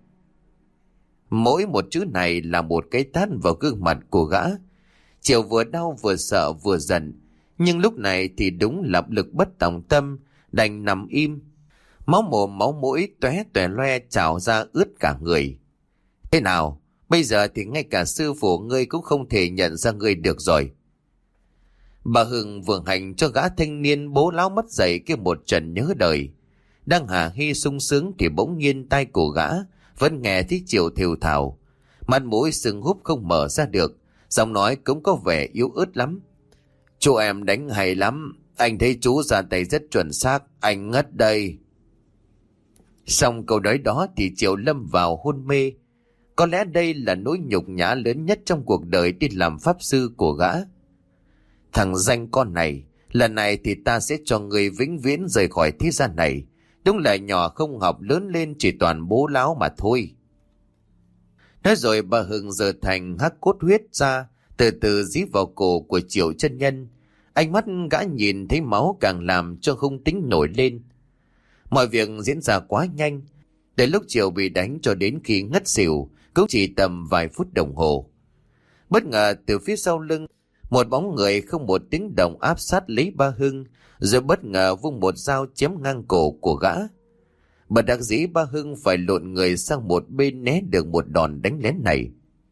[SPEAKER 1] Mỗi một chữ này là một cái tát vào gương mặt của gã. Triệu vừa đau vừa sợ vừa giận, nhưng lúc này thì đúng là lực bất tòng tâm, đành nằm im. Máu mồm máu mũi tóe tóe loe trào ra ướt cả người. Thế nào, bây giờ thì ngay cả sư phụ ngươi cũng không thể nhận ra ngươi được rồi. Bà Hưng vừa hành cho gã thanh niên bố láo mất dậy kia một trận nhớ đời. Đang hả hê sung sướng thì bỗng nhiên tai của gã vẫn nghe thấy Triệu thều thào, mặt mũi sưng húp không mở ra được, giọng nói cũng có vẻ yếu ớt lắm. Chú em đánh hay lắm, anh thấy chú ra tay rất chuẩn xác, anh ngất đây. Xong câu nói đó thì Triệu lâm vào hôn mê. Có lẽ đây là nỗi nhục nhã lớn nhất trong cuộc đời đi làm pháp sư của gã. Thằng danh con này, lần này thì ta sẽ cho người vĩnh viễn rời khỏi thế gian này. Đúng là nhỏ không học lớn lên chỉ toàn bố láo mà thôi. Nói rồi bà Hưng giờ thành hắc cốt huyết ra, từ từ dí vào cổ của Triệu chân nhân. Ánh mắt gã nhìn thấy máu càng làm cho hung tính nổi lên. Mọi việc diễn ra quá nhanh. Đến lúc Triệu bị đánh cho đến khi ngất xỉu cũng chỉ tầm vài phút đồng hồ. Bất ngờ từ phía sau lưng, một bóng người không một tiếng động áp sát lấy bà Hưng, rồi bất ngờ vung một dao chém ngang cổ của gã. Bất đắc dĩ bà Hưng phải lộn người sang một bên né được một đòn đánh lén này.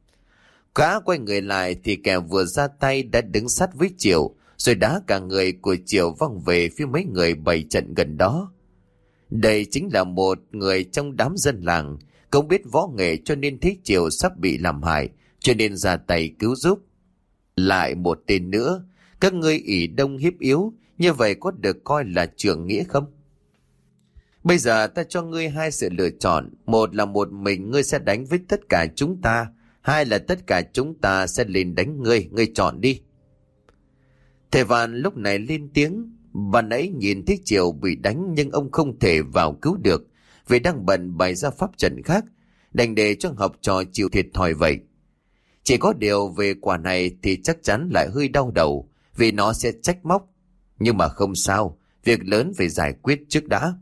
[SPEAKER 1] Gã quay người lại thì kẻ vừa ra tay đã đứng sát với Triệu, rồi đá cả người của Triệu văng về phía mấy người bày trận gần đó. Đây chính là một người trong đám dân làng, không biết võ nghệ cho nên thấy Triệu sắp bị làm hại, cho nên ra tay cứu giúp. Lại một tên nữa, các ngươi ỷ đông hiếp yếu, như vậy có được coi là trưởng nghĩa không? Bây giờ ta cho ngươi hai sự lựa chọn, một là một mình ngươi sẽ đánh với tất cả chúng ta, hai là tất cả chúng ta sẽ lên đánh ngươi, ngươi chọn đi. Thầy Vạn lúc này lên tiếng, ban nãy nhìn thấy Triệu bị đánh nhưng ông không thể vào cứu được, vì đang bận bày ra pháp trận khác, đành để cho học trò chịu thiệt thòi vậy. Chỉ có điều về quả này thì chắc chắn lại hơi đau đầu, vì nó sẽ trách móc. Nhưng mà không sao, việc lớn phải giải quyết trước đã.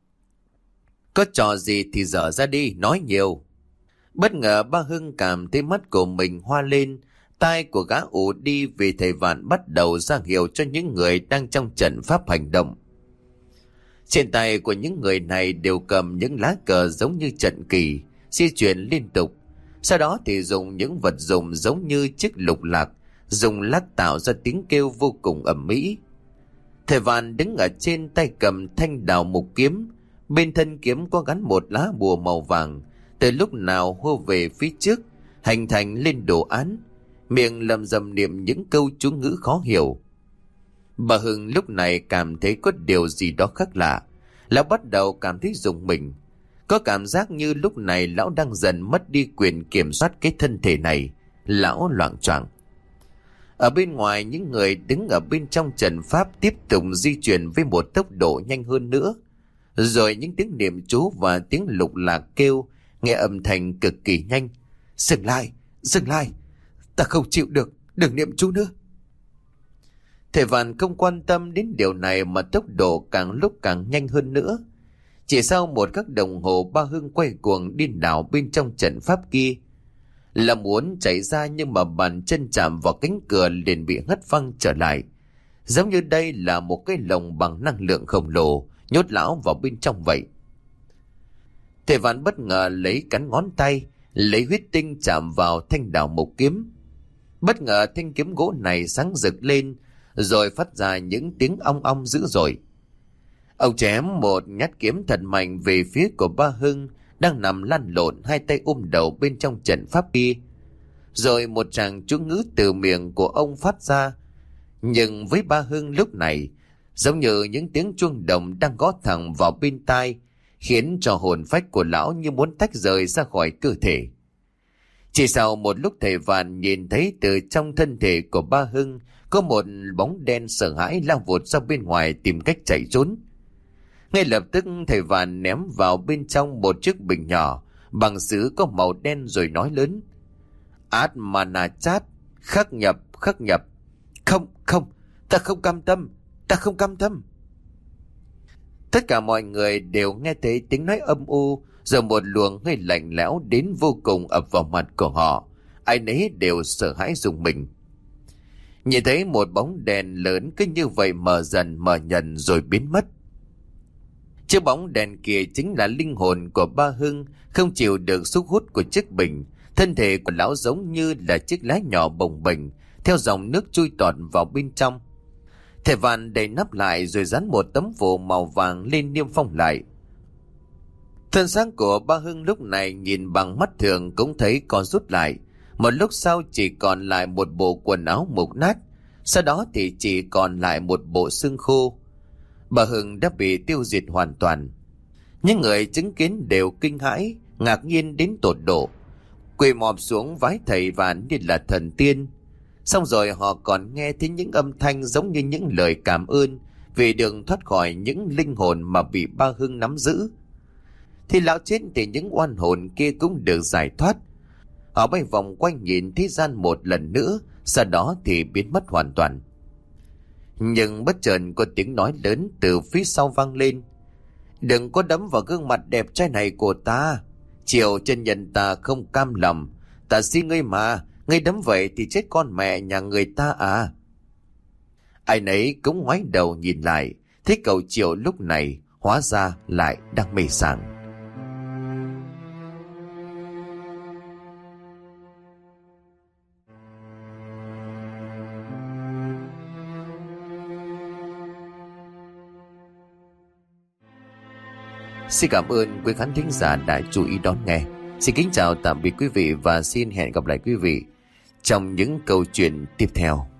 [SPEAKER 1] Có trò gì thì dở ra đi, nói nhiều. Bất ngờ ba Hưng cảm thấy mắt của mình hoa lên, tai của gã ù đi vì thầy Vạn bắt đầu ra hiệu cho những người đang trong trận pháp hành động. Trên tay của những người này đều cầm những lá cờ giống như trận kỳ, di chuyển liên tục. Sau đó thì dùng những vật dụng giống như chiếc lục lạc, dùng lắc tạo ra tiếng kêu vô cùng ầm ĩ. Thầy Vạn đứng ở trên tay cầm thanh đào mục kiếm, bên thân kiếm có gắn một lá bùa màu vàng, từ lúc nào hô về phía trước, hình thành lên đồ án, miệng lầm rầm niệm những câu chú ngữ khó hiểu. Bà Hưng lúc này cảm thấy có điều gì đó khác lạ, lão bắt đầu cảm thấy rùng mình. Có cảm giác như lúc này lão đang dần mất đi quyền kiểm soát cái thân thể này, lão loạng choạng. Ở bên ngoài, những người đứng ở bên trong trận pháp tiếp tục di chuyển với một tốc độ nhanh hơn nữa. Rồi những tiếng niệm chú và tiếng lục lạc kêu nghe âm thanh cực kỳ nhanh. Dừng lại, ta không chịu được, đừng niệm chú nữa. Thầy Vạn không quan tâm đến điều này mà tốc độ càng lúc càng nhanh hơn nữa. Chỉ sau một khắc đồng hồ, ba Hưng quay cuồng điên đảo bên trong trận pháp kia. Là muốn chạy ra nhưng mà bàn chân chạm vào cánh cửa liền bị hất văng trở lại. Giống như đây là một cái lồng bằng năng lượng khổng lồ nhốt lão vào bên trong vậy. Thầy Vạn bất ngờ lấy cắn ngón tay, lấy huyết tinh chạm vào thanh đào mộc kiếm. Bất ngờ thanh kiếm gỗ này sáng rực lên, rồi phát ra những tiếng ong ong dữ dội. Ông chém một nhát kiếm thật mạnh về phía của ba Hưng đang nằm lăn lộn, hai tay ôm đầu bên trong trận pháp kia. Rồi một tràng chú ngữ từ miệng của ông phát ra. Nhưng với ba Hưng lúc này, giống như những tiếng chuông đồng đang gõ thẳng vào bên tai, khiến cho hồn phách của lão như muốn tách rời ra khỏi cơ thể. Chỉ sau một lúc, thầy Vạn nhìn thấy từ trong thân thể của ba Hưng có một bóng đen sợ hãi lao vụt ra bên ngoài tìm cách chạy trốn. Ngay lập tức thầy Vạn ném vào bên trong một chiếc bình nhỏ bằng sứ có màu đen rồi nói lớn: Atmanachat, khắc nhập. Không, Ta không cam tâm, ta không cam tâm. Tất cả mọi người đều nghe thấy tiếng nói âm u, rồi một luồng hơi lạnh lẽo đến vô cùng ập vào mặt của họ. Ai nấy đều sợ hãi rùng mình. Nhìn thấy một bóng đèn lớn cứ như vậy mờ dần mờ dần rồi biến mất. Chiếc bóng đèn kia chính là linh hồn của ba Hưng, không chịu được sức hút của chiếc bình. Thân thể của lão giống như là chiếc lá nhỏ bồng bềnh, theo dòng nước chui tọt vào bên trong. Thẻ vàng đậy nắp lại rồi dán một tấm phù màu vàng lên niêm phong lại. Thân xác của ba Hưng lúc này nhìn bằng mắt thường cũng thấy co rút lại. Một lúc sau chỉ còn lại một bộ quần áo mục nát, sau đó thì chỉ còn lại một bộ xương khô. Bà Hưng đã bị tiêu diệt hoàn toàn. Những người chứng kiến đều kinh hãi, ngạc nhiên đến tột độ, quỳ mọp xuống vái thầy Vạn như là thần tiên. Xong rồi họ còn nghe thấy những âm thanh giống như những lời cảm ơn vì được thoát khỏi những linh hồn mà bị ba Hưng nắm giữ. Thì lão chết thì những oan hồn kia cũng được giải thoát. Họ bay vòng quanh nhìn thế gian một lần nữa, sau đó thì biến mất hoàn toàn. Nhưng bất chợt có tiếng nói lớn từ phía sau vang lên: "Đừng có đấm vào gương mặt đẹp trai này của ta. Triều chân nhân ta không cam lòng. Ta xin ngươi mà, ngươi đấm vậy thì chết con mẹ nhà người ta à." Ai nấy cũng ngoái đầu nhìn lại, thấy cậu Triều lúc này hóa ra lại đang mê sảng. Xin cảm ơn quý khán thính giả đã chú ý đón nghe. Xin kính chào tạm biệt quý vị và xin hẹn gặp lại quý vị trong những câu chuyện tiếp theo.